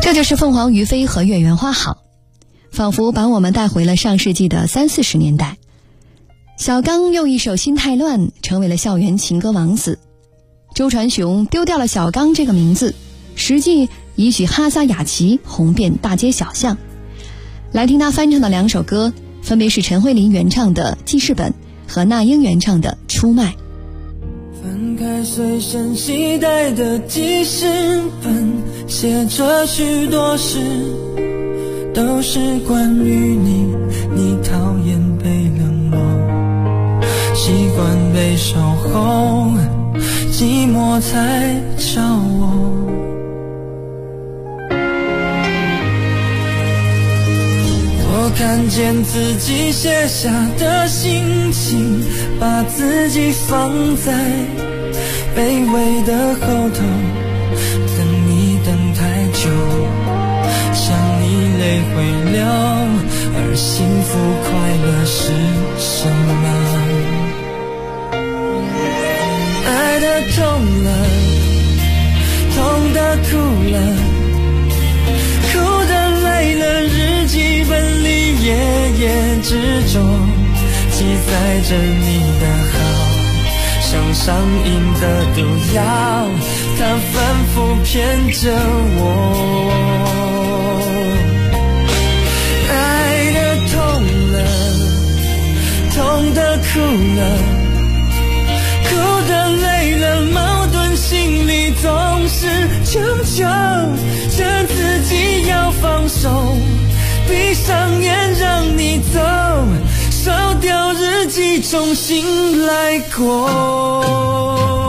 这就是凤凰于飞和月圆花好，仿佛把我们带回了上世纪的30、40年代。小刚用一首《心太乱》成为了校园情歌王子，周传雄丢掉了小刚这个名字，实际一曲哈萨雅琪红遍大街小巷。来听他翻唱的2首歌，分别是陈慧琳原唱的《记事本》和那英原唱的《出卖》。 翻开随身携带的记事本，写着许多事，都是关于你。你讨厌被冷落，习惯被守候，寂寞才找我。我看见自己写下的心情，把自己放在卑微的后头，等你等太久，想你泪会流，而幸福快乐是什么？爱的痛了，痛的哭了，哭的累了，日记本里夜夜执着记载着你的好，像上瘾的毒药，它反复骗着我。爱的痛了，痛的哭了，哭的累了，矛盾心里总是强求着自己要放手，闭上眼让你走，烧掉日记重新来过。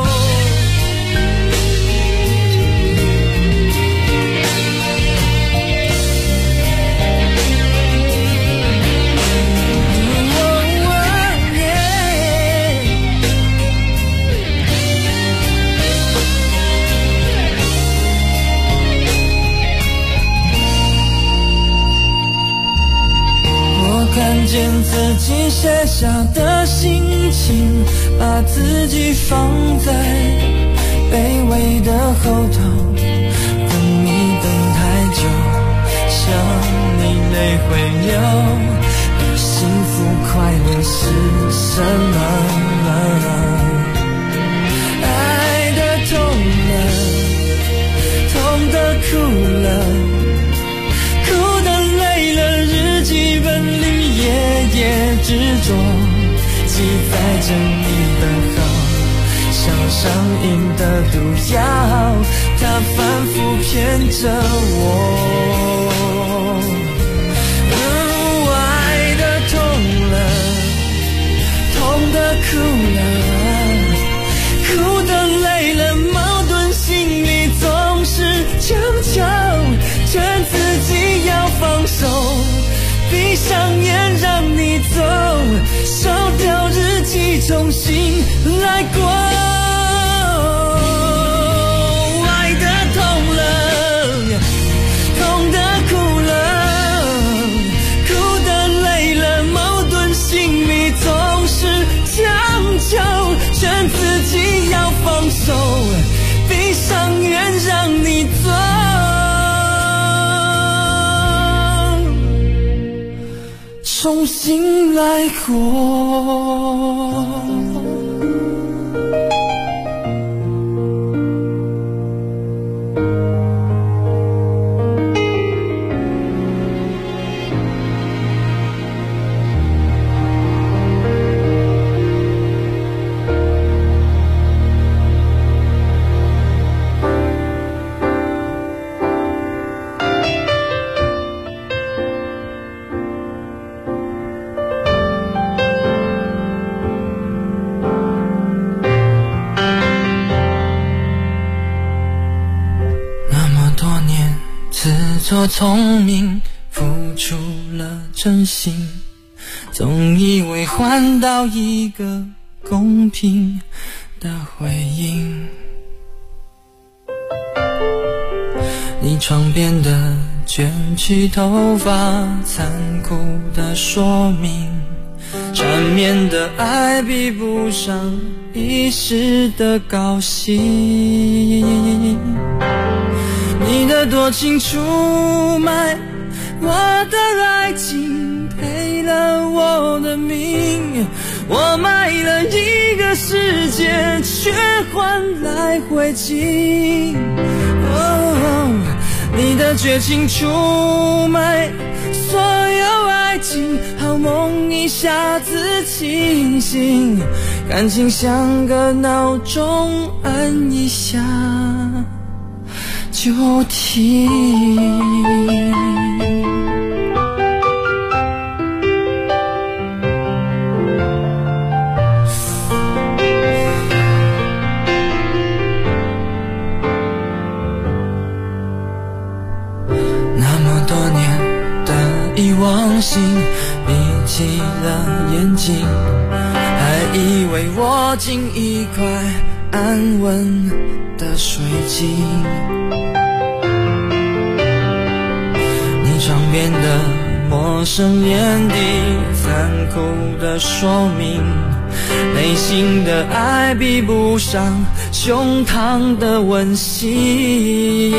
看见自己写下的心情，把自己放在卑微的后头，等你等太久，想你泪会流，而幸福快乐是什么？爱的痛了，痛的哭了，哭的累了，日记本里夜夜执着记载着你的好，像上瘾的毒药，它反复骗着我。爱的痛了，痛的哭了，哭的累了，矛盾心里总是强求着自己要放手，闭上眼让你走，烧掉日记重新来过。爱的痛了，痛的哭了，哭的累了，矛盾心里总是强求劝自己要放手，闭上眼让你走，重新来过。做聪明，付出了真心，总以为换到一个公平的回应。你床边的卷曲头发，残酷的说明，缠绵的爱比不上一时的高兴。你的的多情出卖我的爱情，赔了我的命。我卖了一个世界，却换来灰烬。你的绝情出卖所有爱情，好梦一下子清醒，感情像个闹钟，按一下就停。遗忘性闭起了眼睛，还以为握紧一块安稳的水晶。你床边的陌生眼底，残酷的说明内心的爱比不上胸膛的温馨。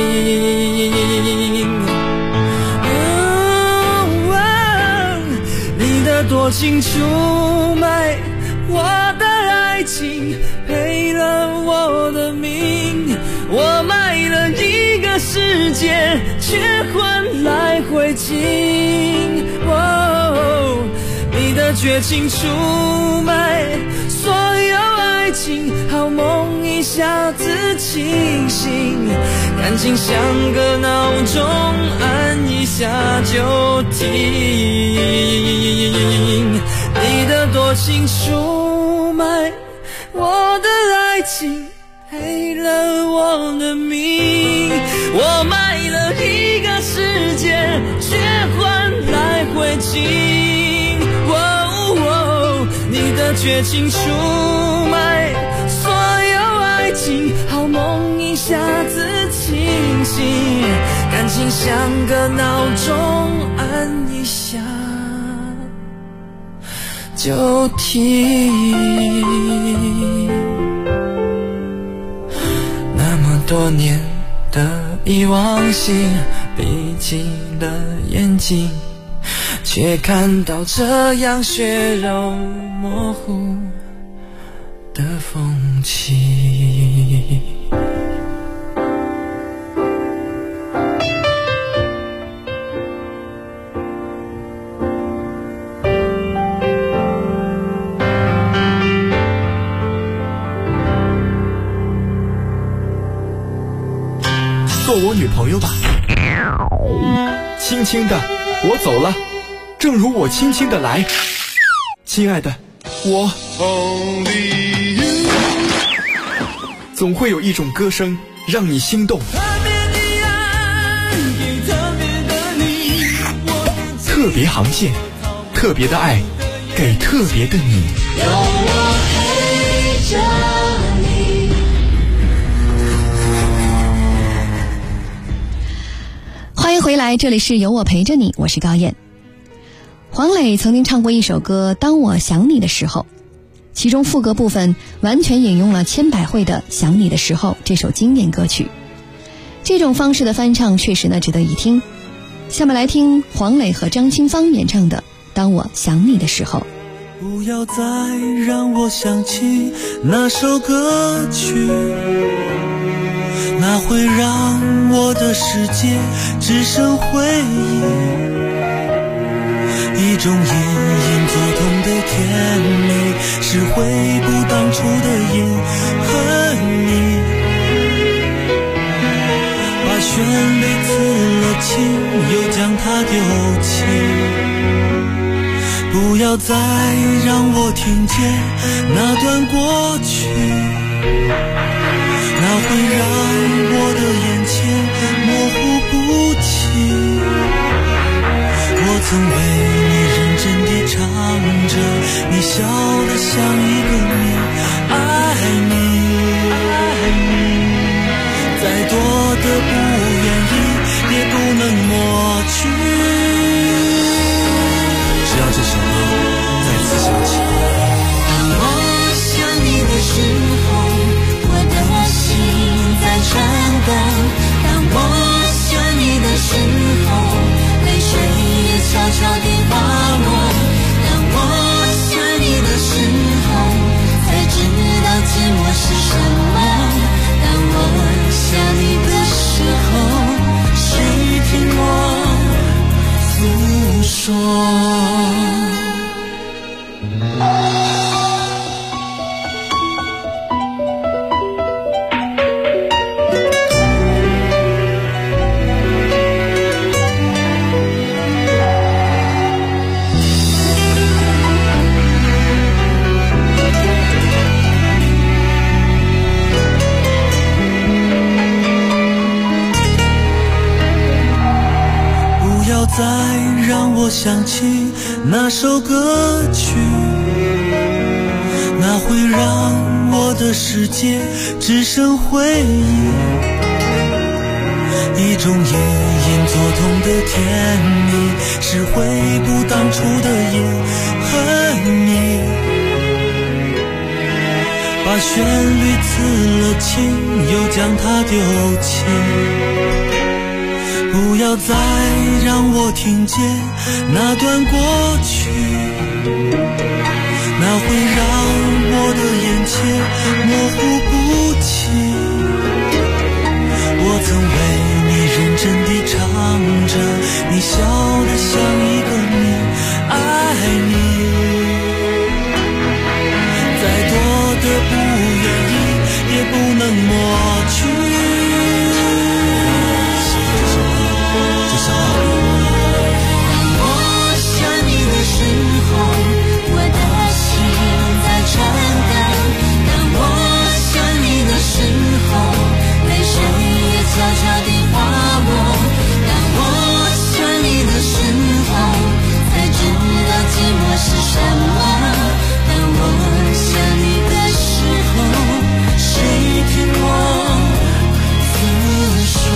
多情出卖我的爱情，赔了我的命。我卖了一个世界，却换来灰烬。你的绝情出卖所有爱情，好梦一下子清醒，感情像个闹钟，按一下就停。你的多情出卖我的爱情，赔了我的命。我卖了一个世界，却换来灰烬。你的绝情出卖所有爱情，好梦一下子清醒，感情像个闹钟，按一下就停。那么多年的遗忘性，闭起了眼睛，却看到这样血肉模糊的风景。 做我女朋友吧。轻轻的，我走了，正如我轻轻的来。亲爱的，我总会有一种歌声让你心动。特别航线，特别的爱，给特别的你。 有我陪着你。 欢迎回来，这里是有我陪着你，我是高燕。黄磊曾经唱过一首歌《当我想你的时候》，其中副歌部分完全引用了千百惠的《想你的时候》这首经典歌曲。这种方式的翻唱确实值得一听。下面来听黄磊和张清芳演唱的《当我想你的时候》。 不要再让我想起那首歌曲，那会让我的世界只剩回忆。一种隐隐作痛的甜蜜，是回不当初的瘾和你，把旋律刺了情，又将它丢弃。不要再让我听见那段过去，那会让我的眼前模糊不清。我曾为你认真地唱着，你笑得像一个谜。爱你，再多的不愿意也不能抹去。只要这首歌再次响起， 当我想你的时候，我的心在颤再让我想起那首歌曲，那会让我的世界只剩回忆，一种隐隐作痛的甜蜜，是回不当初的也恨你，把旋律刺了情，又将它丢弃，不要再让我听见那段过去，那会让我的眼前模糊不清。我曾为你认真地唱着，你笑得像一个谜，爱你，再多的不愿意也不能抹去。 悄悄地滑落，当我想你的时候，才知道寂寞是什么。当我想你的时候，谁听我诉说？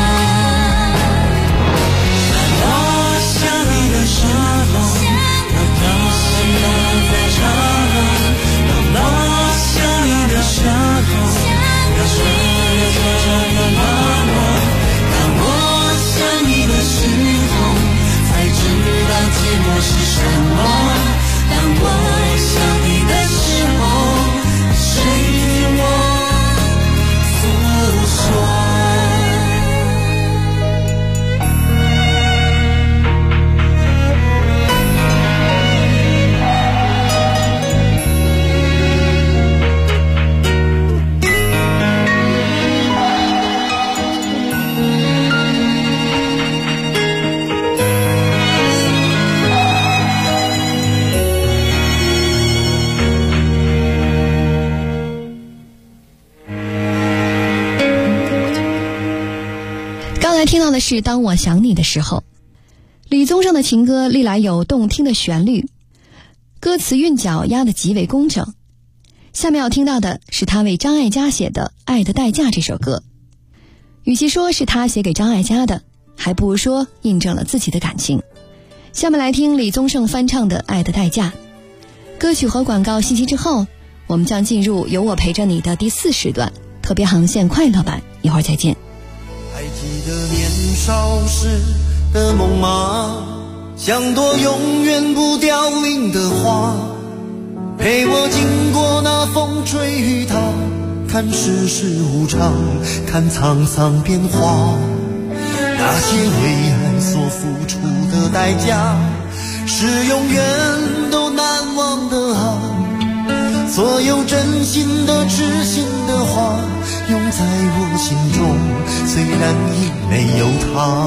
当我想你的时候，当你心都在唱。当我想你的时候，让岁月悄悄地落寞。当我想你的时候，才知道寂寞是什么。当我想你的时候，谁听我诉说？ 听到的是当我想你的时候。李宗盛的情歌历来有动听的旋律，歌词韵脚压得极为工整。下面要听到的是他为张艾嘉写的《爱的代价》这首歌，与其说是他写给张艾嘉的，还不如说印证了自己的感情。下面来听李宗盛翻唱的《爱的代价》。歌曲和广告信息之后，我们将进入有我陪着你的第4时段特别航线快乐版，一会儿再见。 还记得年少时的梦吗？像朵永远不凋零的花，陪我经过那风吹雨打，看世事无常，看沧桑变化。那些为爱所付出的代价，是永远都难忘的啊。所有真心的痴心的话，永在我心中，虽然已没有他。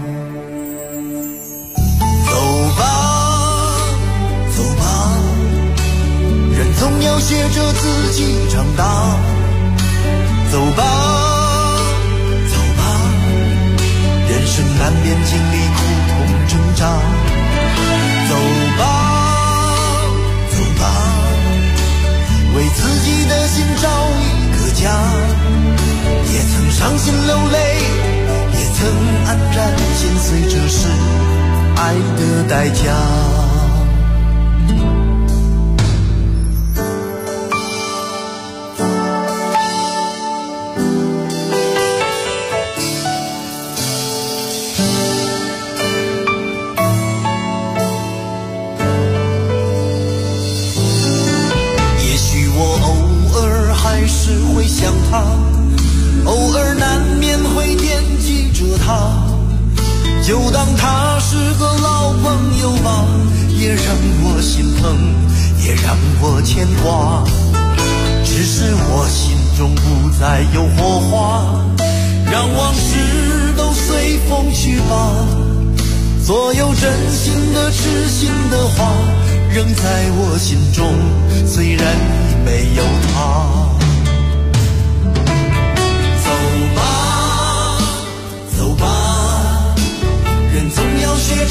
走吧走吧，人总要学着自己长大。走吧走吧，人生难免经历苦痛挣扎。走吧走吧，为自己的心找一个家，也曾伤心流泪，也曾黯然心碎，这是爱的代价。会想他，偶尔难免会惦记着他，就当他是个老朋友吧，也让我心疼，也让我牵挂。只是我心中不再有火花，让往事都随风去吧。所有真心的痴心的话，仍在我心中，虽然已没有他。走吧，人总要学着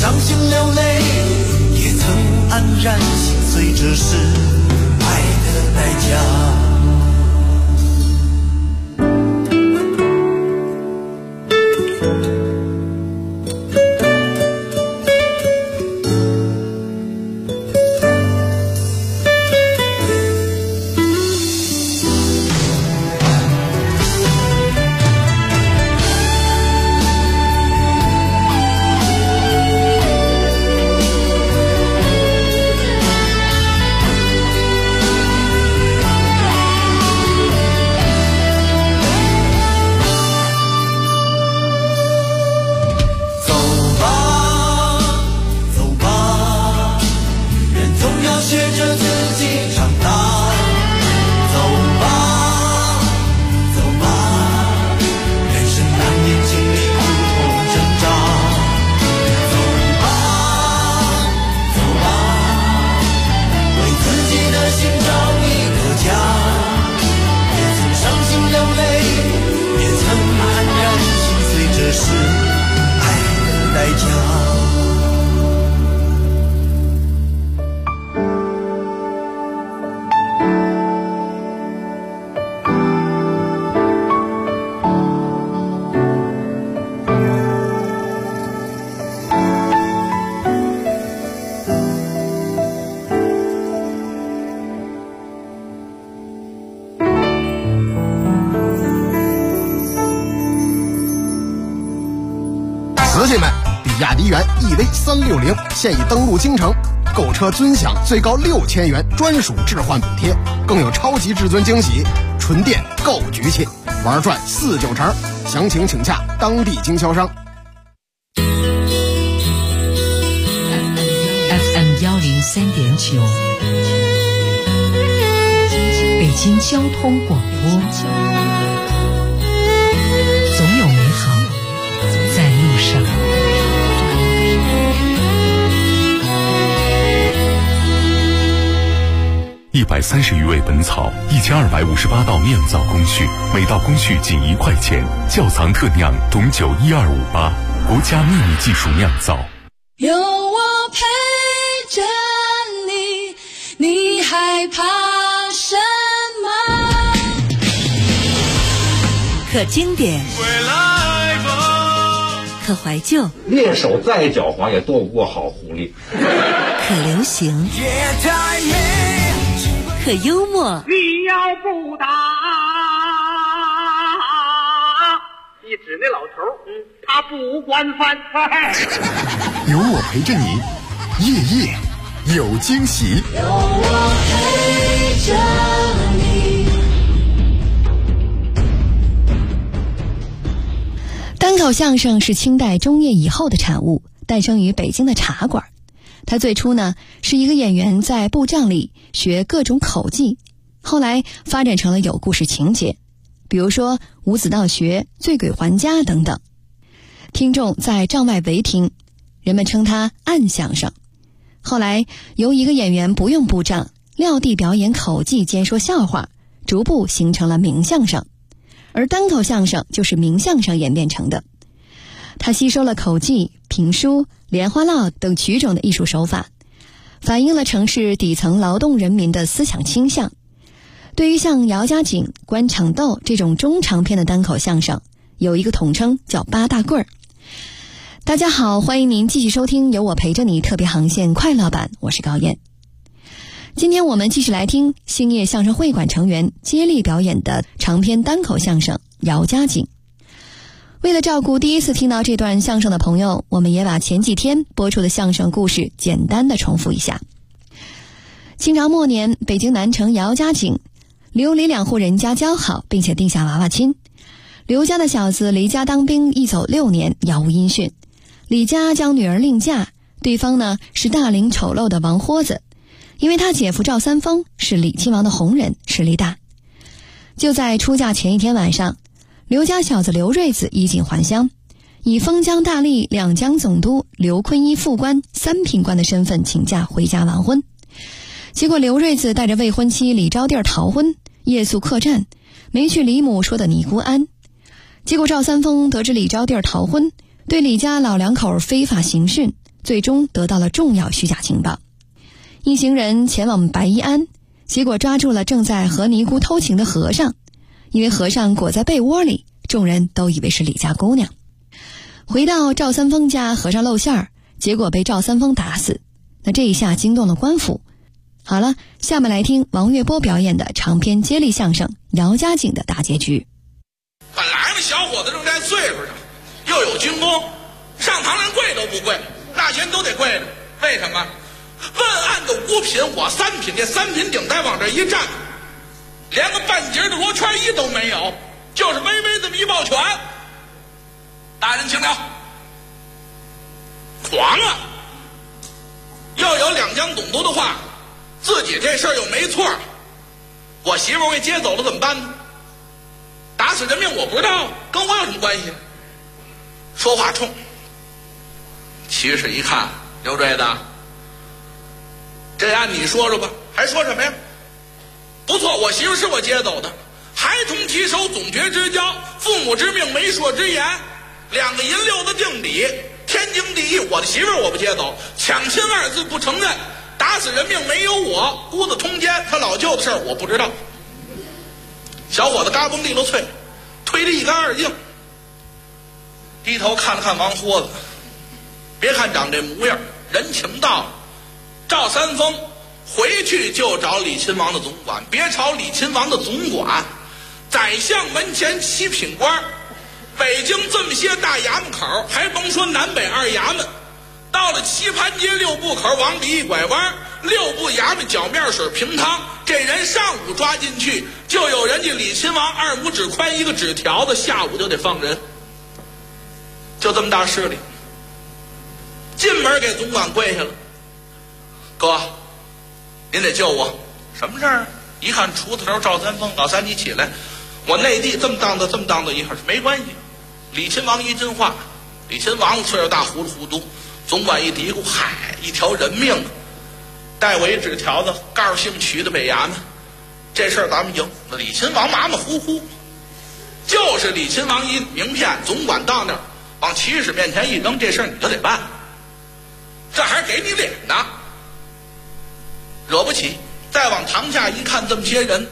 伤心流泪，也曾黯然心碎，这是爱的代价。 瓷器们，比亚迪元 EV360现已登陆京城，购车尊享最高6000元专属置换补贴，更有超级至尊惊喜，纯电够局气，玩转49成，详情请洽当地经销商。 FM 103.9，北京交通广播，总有美好在路上。 130余味本草，1258道酿造工序，每道工序仅1块钱。窖藏特酿董酒12588，国家秘密技术酿造。 有我陪着你，你害怕什么？ 可经典，可怀旧， 猎手再狡猾也躲不过好狐狸。 可流行，可幽默。 你要不打，你指那老头，他不惯犯。 有我陪着你，夜夜有惊喜。 有我陪着你。 单口相声是清代中叶以后的产物，诞生于北京的茶馆。他最初呢是一个演员在布帐里学各种口技，后来发展成了有故事情节，比如说五子道学、醉鬼还家等等。听众在帐外围听，人们称他暗相声。后来由一个演员不用布帐，撂地表演口技兼说笑话，逐步形成了明相声。而单口相声就是明相声演变成的。他吸收了口技、评书、莲花落等曲种的艺术手法，反映了城市底层劳动人民的思想倾向。对于像姚家井、官场斗这种中长篇的单口相声，有一个统称叫八大棍儿。大家好，欢迎您继续收听由我陪着你特别航线快乐版，我是高燕。今天我们继续来听兴业相声会馆成员接力表演的长篇单口相声姚家井。为了照顾第一次听到这段相声的朋友，我们也把前几天播出的相声故事简单的重复一下。清朝末年，北京南城姚家井，刘李两户人家交好，并且定下娃娃亲。刘家的小子离家当兵，一走6年，杳无音讯。李家将女儿另嫁，对方呢是大龄丑陋的王豁子，因为他姐夫赵三丰是李亲王的红人，势力大。就在出嫁前一天晚上，刘家小子刘瑞子衣锦还乡，以封疆大吏、两江总督、刘坤一副官、3品官的身份请假回家完婚。结果刘瑞子带着未婚妻李招娣逃婚，夜宿客栈，没去李母说的尼姑庵。结果赵三丰得知李招娣逃婚，对李家老两口非法刑讯， 最终得到了重要虚假情报。一行人前往白衣庵，结果抓住了正在和尼姑偷情的和尚，因为和尚裹在被窝里，众人都以为是李家姑娘。回到赵三丰家，和尚露馅儿，结果被赵三丰打死。那这一下惊动了官府。好了，下面来听王月波表演的长篇接力相声《姚家井》的大结局。 本来呢，小伙子正在岁数上，又有军功，上堂连跪都不跪，那些人都得跪着。为什么？问案的五品，我三品，这三品顶再往这一站，连个半截的罗圈衣都没有，就是微微这么一抱拳。大人请了。狂啊！又有两江总督的话，自己这事儿又没错，我媳妇儿给接走了怎么办呢？打死人命我不知道，跟我有什么关系？说话冲。其实一看，刘坠子，这案你说说吧，还说什么呀？不错，我媳妇是我接走的，孩童提手，总觉之交，父母之命，媒妁之言，2个银六子定理，天经地义。我的媳妇我不接走，抢亲2字不承认，打死人命没有我，屋子通奸，他老舅的事儿我不知道。小伙子嘎嘣利落脆，推了一干二净，低头看了看王豁子，别看长这模样，人情到了。赵三丰回去就找李亲王的总管，别瞧李亲王的总管，宰相门前7品官，北京这么些大衙门口，还甭说南北2衙门，到了棋盘街6步口往里一拐弯，6步衙门脚面水平汤，这人上午抓进去，就有人家李亲王2拇指宽一个纸条子，下午就得放人，就这么大势力。进门给总管跪下了，哥，您得救我，什么事儿？一看厨子头赵三丰，老三你起来，我内地这么当的一会儿没关系。李亲王一真话，李亲王岁数大糊里糊涂，总管一嘀咕，嗨，一条人命，带我一纸条子，告诉姓瞿的北衙门，这事儿咱们赢。李亲王马马虎虎，就是李亲王一名片，总管到那儿往起使面前一扔，这事儿你就得办，这还给你脸呢，惹不起。再往堂下一看，这么些人，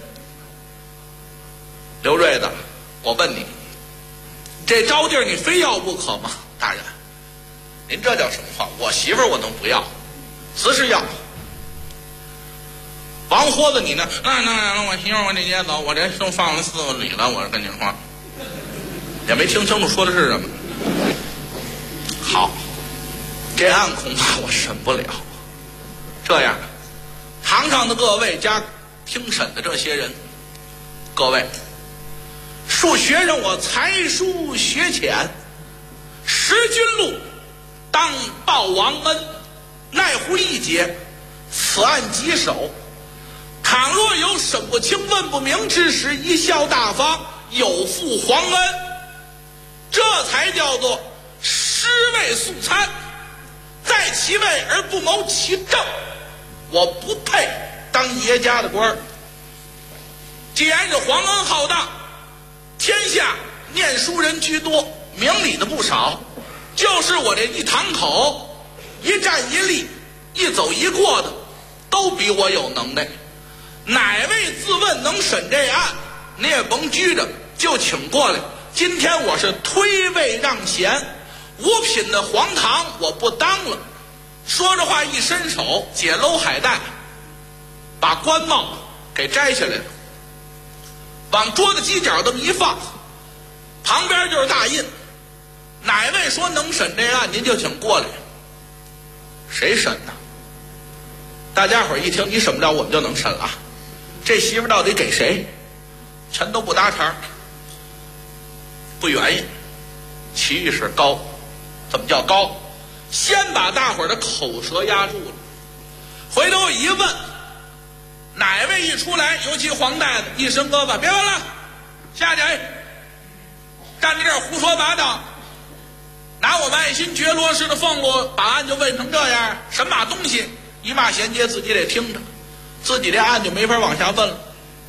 刘瑞子，我问你，这招地儿你非要不可吗？大人，您这叫什么话？我媳妇儿我能不要？只是要。王豁子你呢？那我媳妇儿我得接走，我这都放了4个礼了，我跟你说，也没听清楚说的是什么。好，这案恐怕我审不了。这样，堂上的各位加听审的这些人，各位，恕学生我才疏学浅，识君路，当报王恩，奈乎一解，此案棘手。倘若有审不清问不明之时，贻笑大方，有负皇恩，这才叫做失位素餐，在其位而不谋其政，我不配当爷家的官儿。既然是皇恩浩荡，天下念书人居多，明理的不少，就是我这一堂口，一站一立，一走一过的，都比我有能耐。哪位自问能审这案，你也甭拘着，就请过来。今天我是推位让贤，5品的黄堂我不当了。说着话一伸手解搂海带，把官帽给摘下来了，往桌子犄角这么一放，旁边就是大印。哪位说能审这案，您就请过来。谁审呢？大家伙一听你审不了，我们就能审了。这媳妇到底给谁？全都不搭茬，不原因，气势高。怎么叫高？先把大伙儿的口舌压住了，回头一问，哪位一出来，尤其黄带子一伸胳膊，别问了，下去，站在这儿胡说八道，拿我们爱新觉罗氏的俸禄把案就问成这样，什么东西？一骂衔接自己得听着，自己这案就没法往下问了。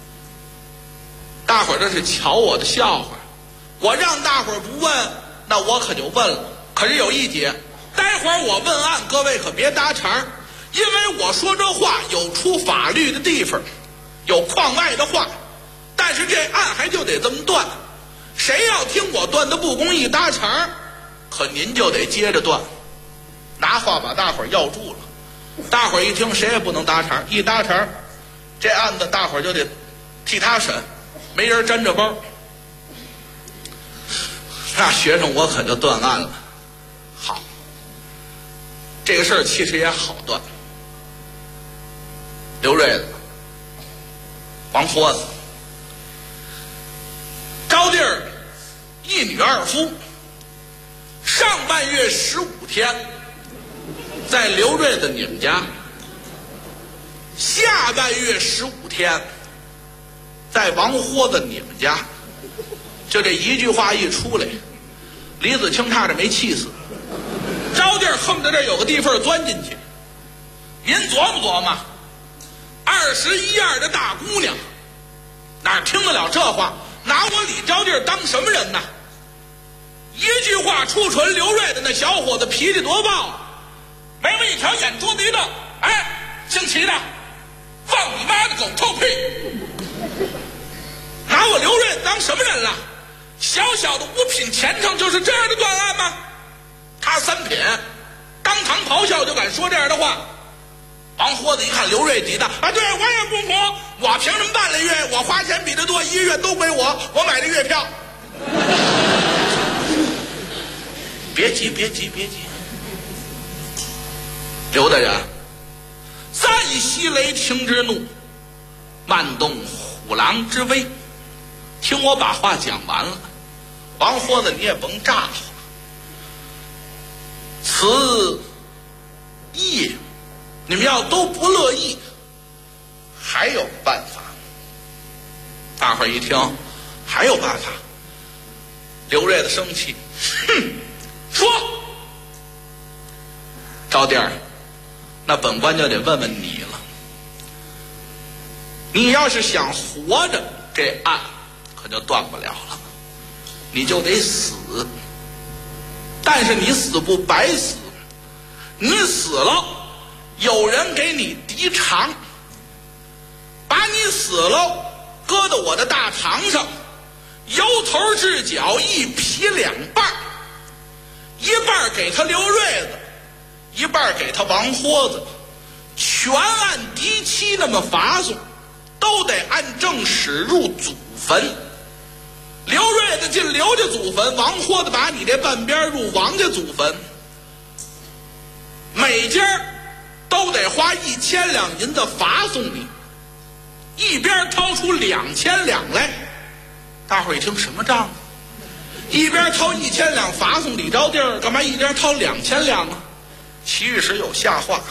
大伙儿这是瞧我的笑话，我让大伙儿不问，那我可就问了。可是有一节， 待会儿我问案，各位可别搭茬，因为我说这话有出法律的地方，有框外的话，但是这案还就得这么断。谁要听我断的不公义搭茬，可您就得接着断，拿话把大伙儿要住了。大伙儿一听谁也不能搭茬，一搭茬这案子大伙儿就得替他审，没人沾着包。那学生我可就断案了。好，这个事儿其实也好断。刘瑞子、王豁子、招娣儿一女二夫，上半月15天在刘瑞子你们家，下半月15天在王豁子你们家。就这一句话一出来，李子清差点没气死。招娣恨不得这有个地方钻进去。您琢磨琢磨，21、22的大姑娘，哪听得了这话？拿我李招娣当什么人呢？一句话出唇，刘瑞的那小伙子脾气多暴啊！没我一条眼珠子一瞪，哎，姓齐的，放你妈的狗臭屁！拿我刘瑞当什么人了？小小的5品前程就是这样的断案吗？他3品，当堂咆哮就敢说这样的话。王豁子一看刘瑞急的啊，对我也不服，我凭什么办了月？我花钱比他多，1个月都归我，我买的月票。别急，别急，别急。刘大人，暂息雷霆之怒，慢动虎狼之威。听我把话讲完了，王豁子你也甭咋呼。此意你们要都不乐意，还有办法。大伙儿一听还有办法，刘瑞子生气，哼，说招娣儿，那本官就得问问你了。你要是想活着，这案可就断不了了，你就得死。但是你死不白死，你死了有人给你涤肠，把你死了搁到我的大堂上，由头至脚一劈2半，一半给他刘瑞子，一半给他王豁子，全按嫡妻那么罚送，都得按正史入祖坟。刘瑞子进刘家祖坟，王豁子把你这半边入王家祖坟，每家都得花1000两银子罚送你，一边掏出2000两来。大伙儿一听什么账？一边掏1000两罚送李招娣，干嘛一边掏2000两啊？齐御史有下话，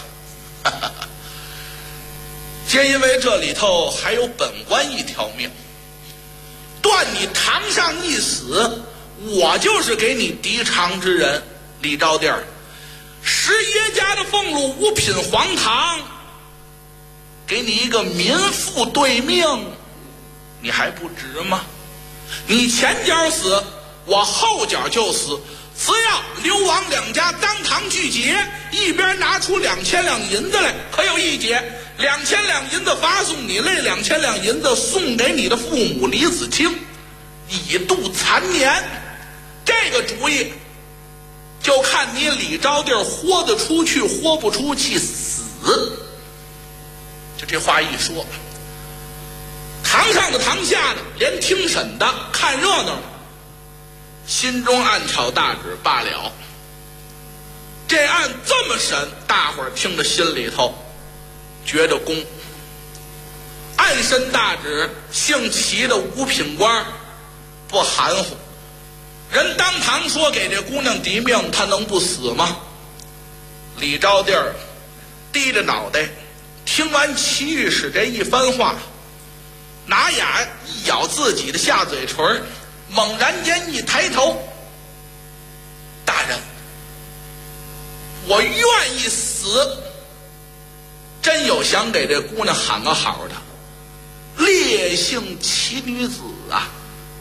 皆因为这里头还有本官一条命，断你堂上一死，我就是给你嫡长之人。李招娣，石爷家的俸禄5品黄堂，给你一个民妇对命，你还不值吗？你前脚死，我后脚就死。只要刘王2家当堂拒结，一边拿出2000两银子来，可有一节，2000两银子罚送你，那2000两银子送给你的父母李子清，以度残年。这个主意就看你李招娣豁得出去，豁不出去死。就这话一说，堂上的堂下的，连听审的看热闹的心中暗吵大指罢了。这案这么审，大伙儿听着心里头觉着公。暗申大指，姓齐的5品官不含糊，人当堂说给这姑娘抵命，她能不死吗？李招娣低着脑袋，听完齐御史这一番话，拿牙一咬自己的下嘴唇，猛然间一抬头，大人，我愿意死，真有想给这姑娘喊个好的，烈性奇女子啊。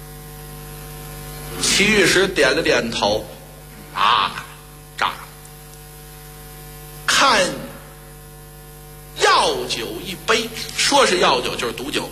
齐御史点了点头，啊， 碗药酒一杯，说是药酒就是毒酒，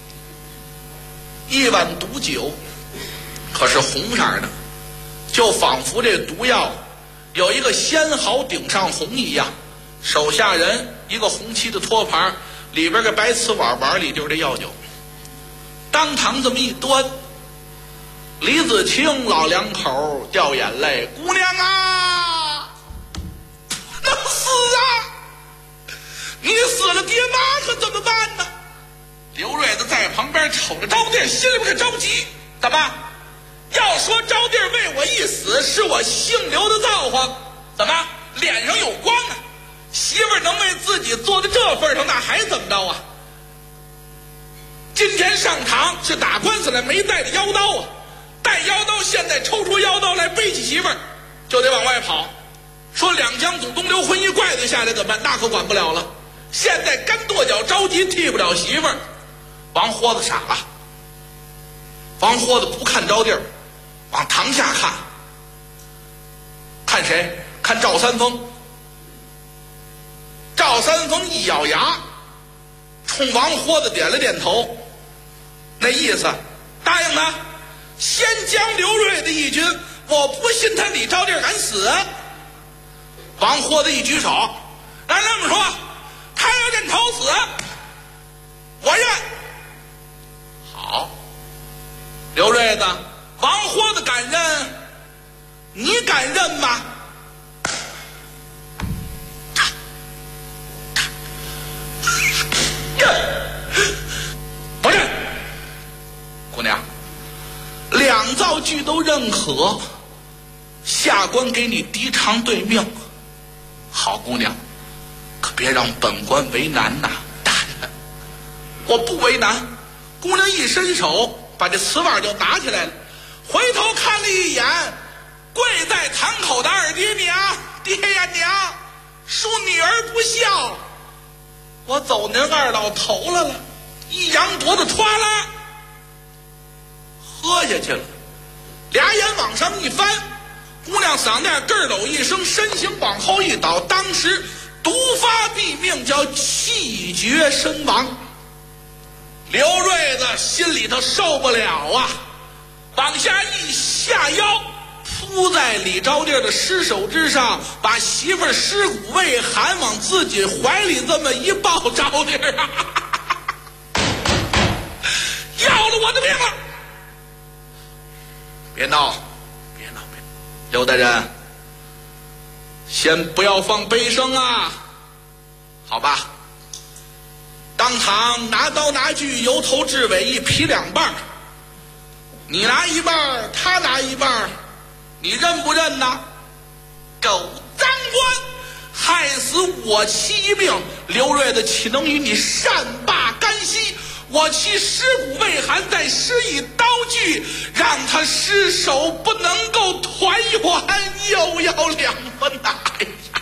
一碗毒酒可是红色的，就仿佛这毒药有一个仙毫顶上红一样。手下人一个红漆的托盘，里边个白瓷碗，碗里就是这药酒。当堂这么一端，李子清老两口掉眼泪，姑娘啊，能死啊！你死了爹妈可怎么办呢？刘瑞子在旁边瞅着招娣，心里边可着急。怎么？要说招娣为我一死是我姓刘的造化，怎么脸上有光啊？媳妇儿能为自己做到这份上，那还怎么着啊？今天上堂是打官司来，没带着腰刀啊，带腰刀现在抽出腰刀来，背起媳妇儿就得往外跑。说两江总东流婚一怪罪下来怎么办？那可管不了了。现在干跺脚着急，替不了媳妇儿。王豁子傻了，王豁子不看招娣儿，往堂下看，看谁？看赵三丰。赵三丰一咬牙，冲王豁子点了点头，那意思答应他，先将刘瑞的一军，我不信他李招娣敢死。王豁子一举手，来这么说，他要认头死，我认。好，刘瑞子，王豁子敢认，你敢认吗？不认。姑娘，两造句都认可，下官给你敌偿对命。好姑娘，可别让本官为难呐。大人，我不为难。姑娘一伸手，把这瓷碗就打起来了，回头看了一眼跪在堂口的二爹娘，爹呀娘，恕女儿不孝，我走您二老头了，一扬脖子歘啦喝下去了，俩眼往上一翻，姑娘嗓子眼咯抖一声，身形往后一倒，当时毒发毙命，叫气绝身亡。刘瑞子心里头受不了啊，往下一下腰，扑在李招娣的尸首之上，把媳妇儿尸骨未寒往自己怀里这么一抱，招娣啊，要了我的命了！别闹，别闹，别闹！刘大人，先不要放悲声啊，好吧？当场拿刀拿锯，由头至尾一劈两半，你拿一半，他拿一半，你认不认呢？狗赃官，害死我妻一命，刘瑞子岂能与你善罢甘息？我妻尸骨未寒，再施以刀具，让他尸首不能够团圆，又要2分呐！哎呀，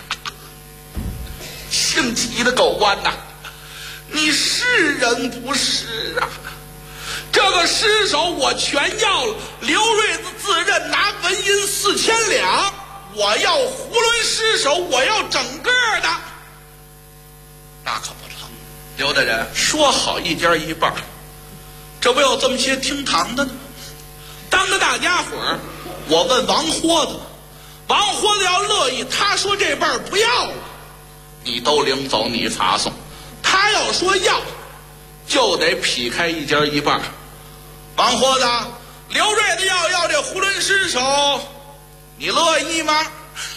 姓齐的狗官呐！你是人不是啊？这个尸首我全要了，刘瑞子自认拿纹银4000两，我要囫囵尸首，我要整个的，那可不成。刘大人说好一家一半，这不有这么些听堂的呢？当着大家伙儿，我问王豁子，王豁子要乐意，他说这半不要了，你都领走，你罚送。他要说要，就得劈开一家一半。王豁子，刘瑞子要这囫囵尸首，你乐意吗？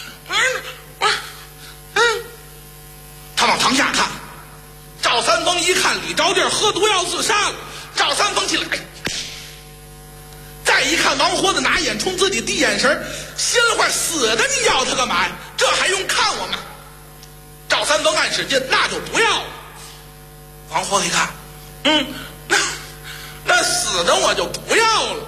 他往堂下看，赵三丰一看李招娣喝毒药自杀了，赵三丰起来，再一看王豁子拿眼冲自己滴眼神，心话死的你要他干嘛呀？这还用看我吗？赵三丰暗使劲，那就不要了。王豁子一看，那死的我就不要了。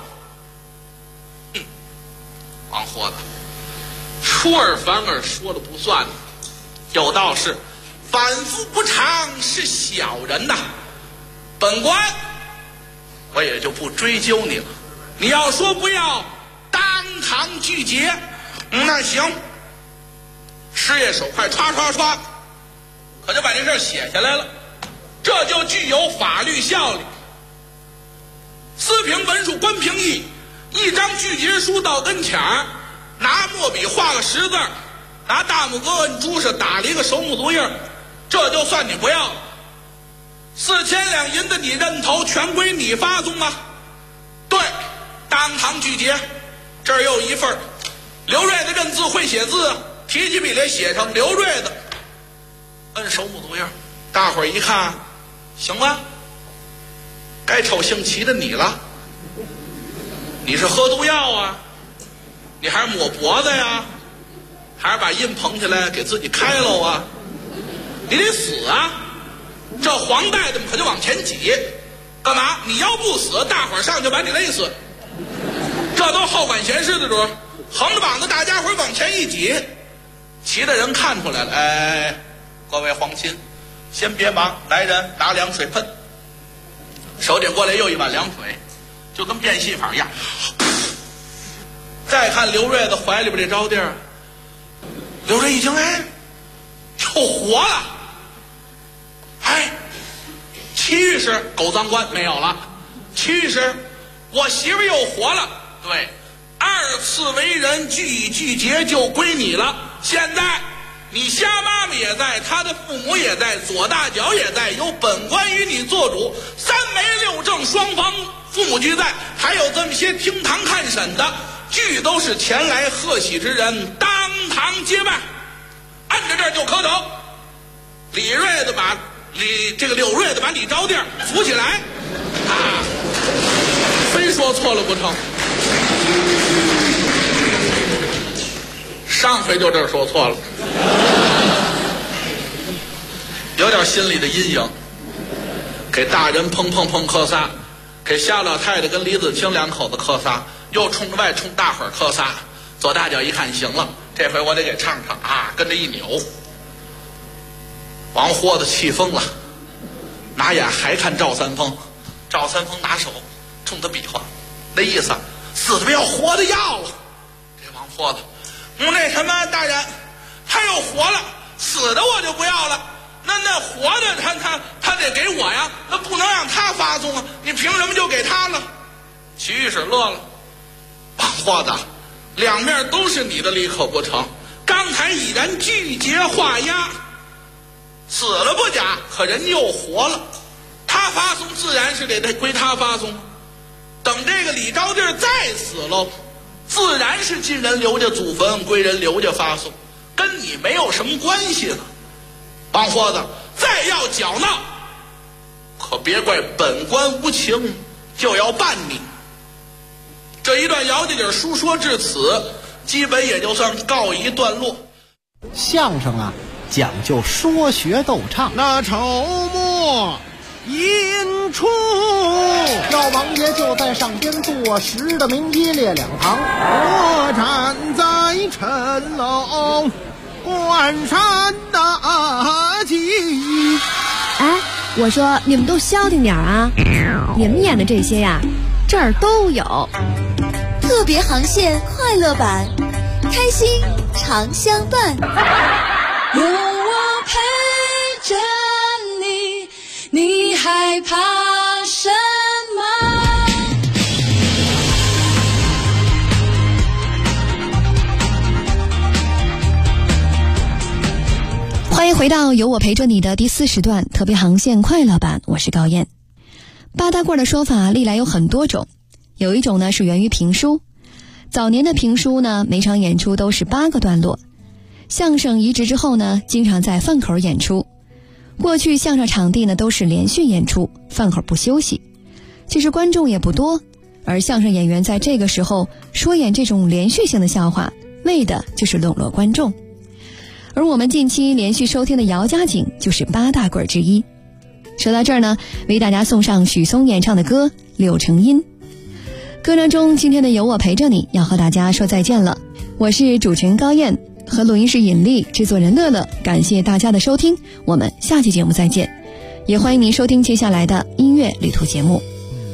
王豁子出尔反尔，说了不算，有道是反复不长是小人呐。本官我也就不追究你了，你要说不要，当堂拒绝。那行，师爷手快唰唰唰可就把这事儿写下来了，这就具有法律效力。私评文书官评议，一张拒绝书到跟前儿，拿墨笔画个10字，拿大拇哥摁珠上打了一个手母足印，这就算你不要了。4000两银子你认头，全归你发送啊。对，当堂拒绝。这儿又一份，刘瑞的认字会写字，提起笔来写成刘瑞的，摁手母足印。大伙儿一看，行了，该抽姓齐的你了。你是喝毒药啊？你还是抹脖子呀？还是把印捧起来给自己开喽啊？你得死啊！这黄带子可就往前挤，干嘛？你要不死，大伙儿上去把你勒死。这都好管闲事的主儿，横着膀子，大家伙往前一挤，齐的人看出来了，哎，各位皇亲，先别忙，来人拿凉水喷。手点过来又一碗凉水，就跟变戏法一样。再看刘瑞的怀里边这招地儿，刘瑞一惊，哎，又活了。哎，齐御史狗赃官没有了，齐御史，我媳妇又活了。对，2次为人拒绝就归你了。现在你瞎妈妈也在，他的父母也在，左大脚也在，由本官与你做主，3媒6证双方父母俱在，还有这么些听堂看审的，俱都是前来贺喜之人，当堂接办。按着这儿就磕头。柳瑞的把李招娣扶起来，啊，非说错了不成。上回就这儿说错了，有点心理的阴影。给大人砰砰砰磕仨，给夏老太太跟李子清2口子磕仨，又冲着外冲大伙儿磕仨。左大脚一看，行了，这回我得给唱唱啊，跟着一扭。王豁子气疯了，拿眼还看赵三丰，赵三丰拿手冲他比划，那意思死的不要，活的要了。这王豁子，那什么大人，他又活了，死的我就不要了。那活的他得给我呀，那不能让他发送啊！你凭什么就给他了？齐御史乐了，王豁子，两面都是你的理可不成？刚才已然拒绝画押，死了不假，可人又活了，他发送自然是得归他发送。等这个李招娣再死喽，自然是进人刘家祖坟，归人刘家发送，跟你没有什么关系了。王豁子，再要搅闹，可别怪本官无情，就要办你。这一段姚家底书说至此，基本也就算告一段落。 相声啊，讲究说学逗唱。 那筹末引出， 赵王爷就在上边坐实的明一列2旁， 我站在城楼关山大吉。 哎，我说你们都消停点啊！你们演的这些呀，这儿都有。 特别航线快乐版，开心常相伴。 有我陪着你，你害怕什么？ 欢迎回到有我陪着你的第4时段特别航线快乐版，我是高燕。八大褂的说法历来有很多种，有一种呢是源于评书。早年的评书呢，每场演出都是8个段落。相声移植之后呢，经常在饭口演出。过去相声场地呢都是连续演出，饭口不休息，其实观众也不多，而相声演员在这个时候说演这种连续性的笑话，为的就是笼络观众。而我们近期连续收听的姚家井就是8大褂之一。说到这儿呢，为大家送上许嵩演唱的歌《柳成荫》。歌声中，今天的有我陪着你要和大家说再见了。我是主持人高燕，和录音师尹丽，制作人乐乐，感谢大家的收听，我们下期节目再见。也欢迎您收听接下来的音乐旅途节目。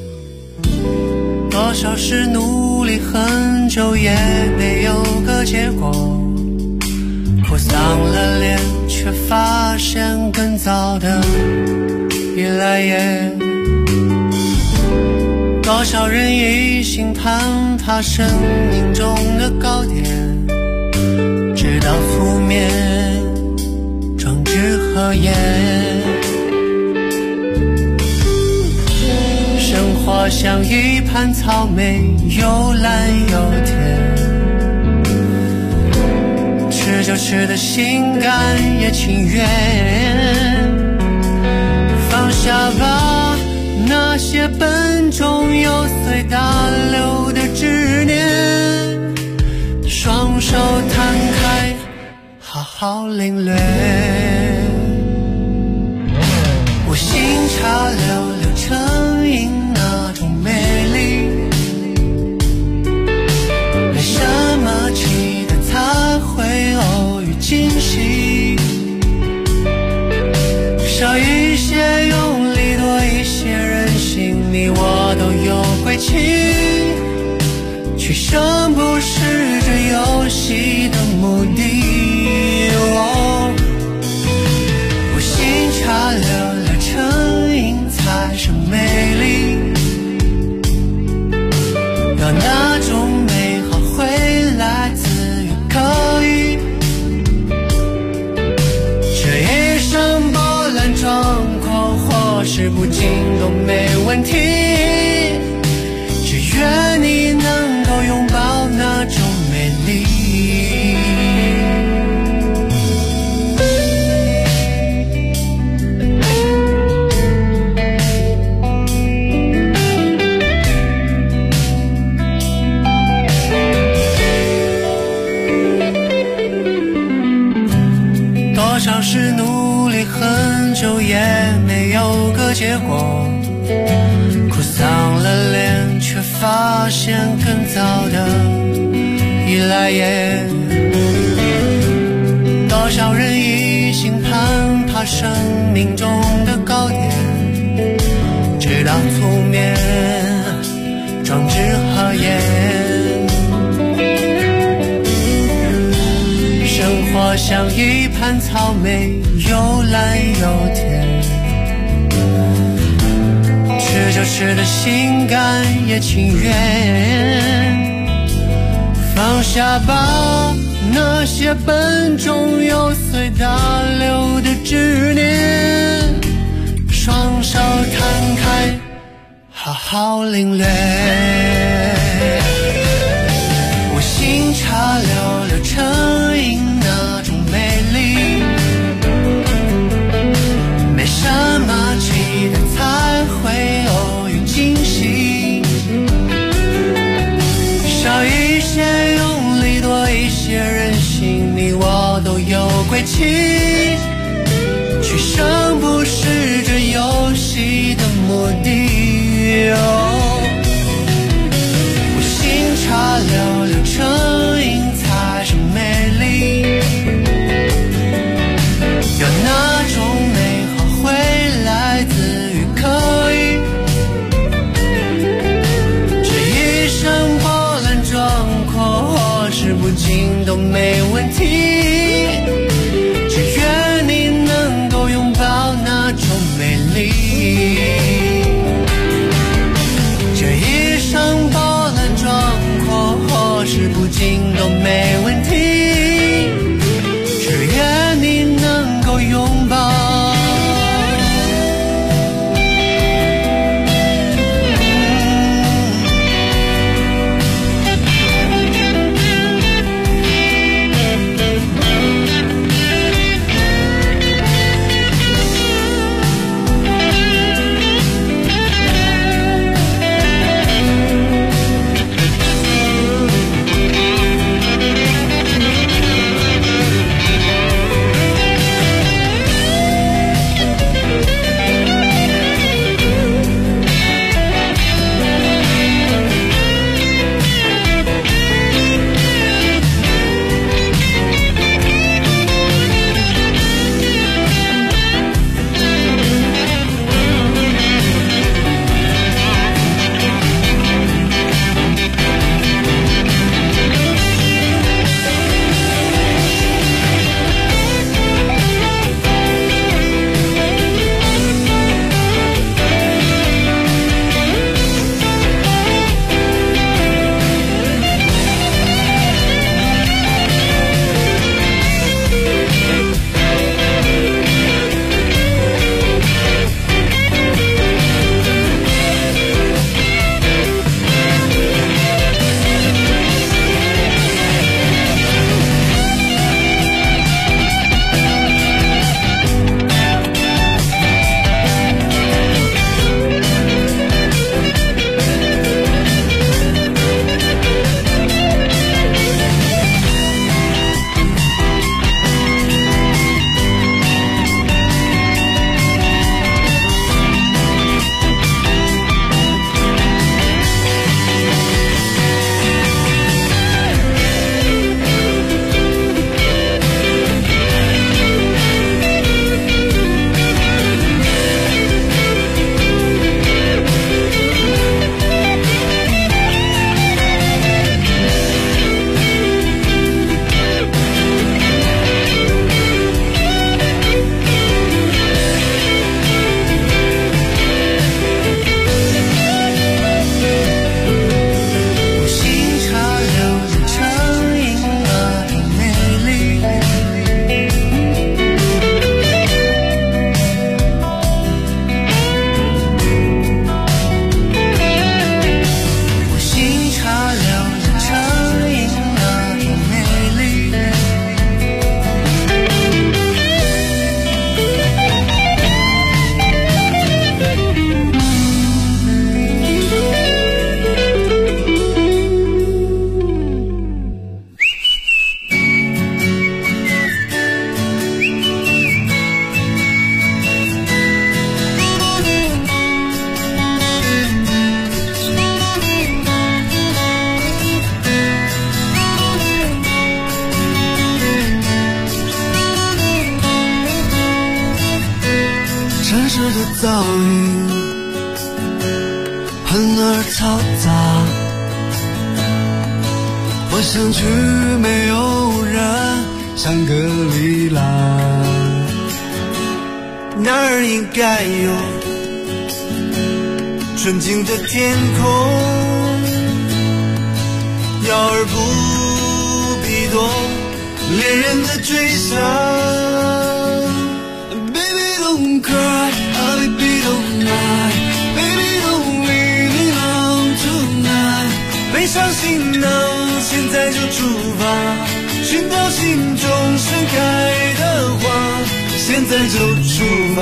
多少事努力很久也没有个结果， 哭丧了脸，却发现更早的依赖也。多少人一心攀爬生命中的高点，直到覆灭，壮志和言。生活像一盘草莓，又烂又甜，吃就吃的心甘也情愿。放下吧那些笨重又随大流的执念，双手摊开，好好领略。我心茶溜溜成瘾那种美丽，没什么期待才会偶遇惊喜，少一些用力，多一些任性，你我都有归期，取胜不是这游戏的目的。我心茶溜溜成瘾才是美丽，有那种美好会来自于刻意，这一生波澜壮阔或是不惊都没问题，只愿你能够拥抱那种美丽。多少是努力很久也没有个结果，哭丧了脸，却发现更早的依赖也。多少人一心攀爬生命中的高点，直到粗面壮志和言。生活像一盘草莓，又烂又甜，吃就吃的心甘也情愿。放下吧那些笨重又随大流的执念，双手摊开，好好领略。我心茶溜溜成瘾那种美丽，没什么期待才会偶遇惊喜，少一些用力，多一些任性，你我都有归期，取胜不是这游戏的目的。我心茶溜溜成瘾才是美丽，有那种美好会来自于刻意，这一生波澜壮阔或是不惊都没问题，只愿你能够拥抱那种美丽，这一生波澜壮阔或是不惊都没问题，只愿你能够拥抱噪音，喷而嘈杂。我想去没有人，香格里拉，那儿应该有纯净的天空，要而不必多恋人的追杀。Baby don't cry, oh baby don't lie, baby don't leave me alone tonight。背上行囊，现在就出发，寻找心中盛开的花，现在就出发。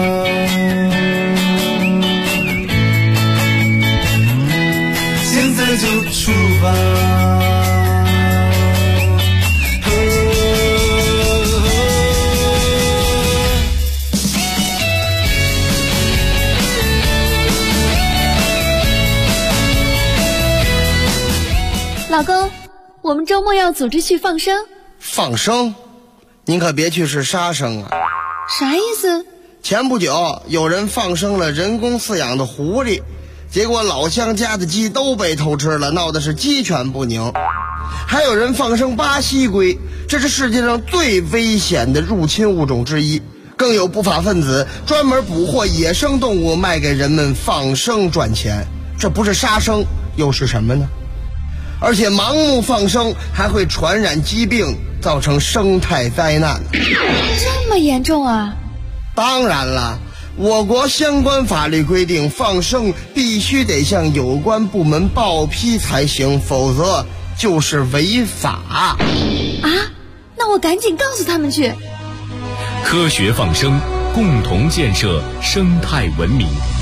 现在就出发。 老公，我们周末要组织去放生。 放生？您可别去是杀生啊！ 啥意思？ 前不久有人放生了人工饲养的狐狸，结果老乡家的鸡都被偷吃了，闹的是鸡犬不宁。还有人放生巴西龟，这是世界上最危险的入侵物种之一。更有不法分子专门捕获野生动物卖给人们放生赚钱，这不是杀生又是什么呢？而且盲目放生还会传染疾病，造成生态灾难。 这么严重啊？ 当然了，我国相关法律规定，放生必须得向有关部门报批才行，否则就是违法。 啊？那我赶紧告诉他们去。 科学放生，共同建设生态文明。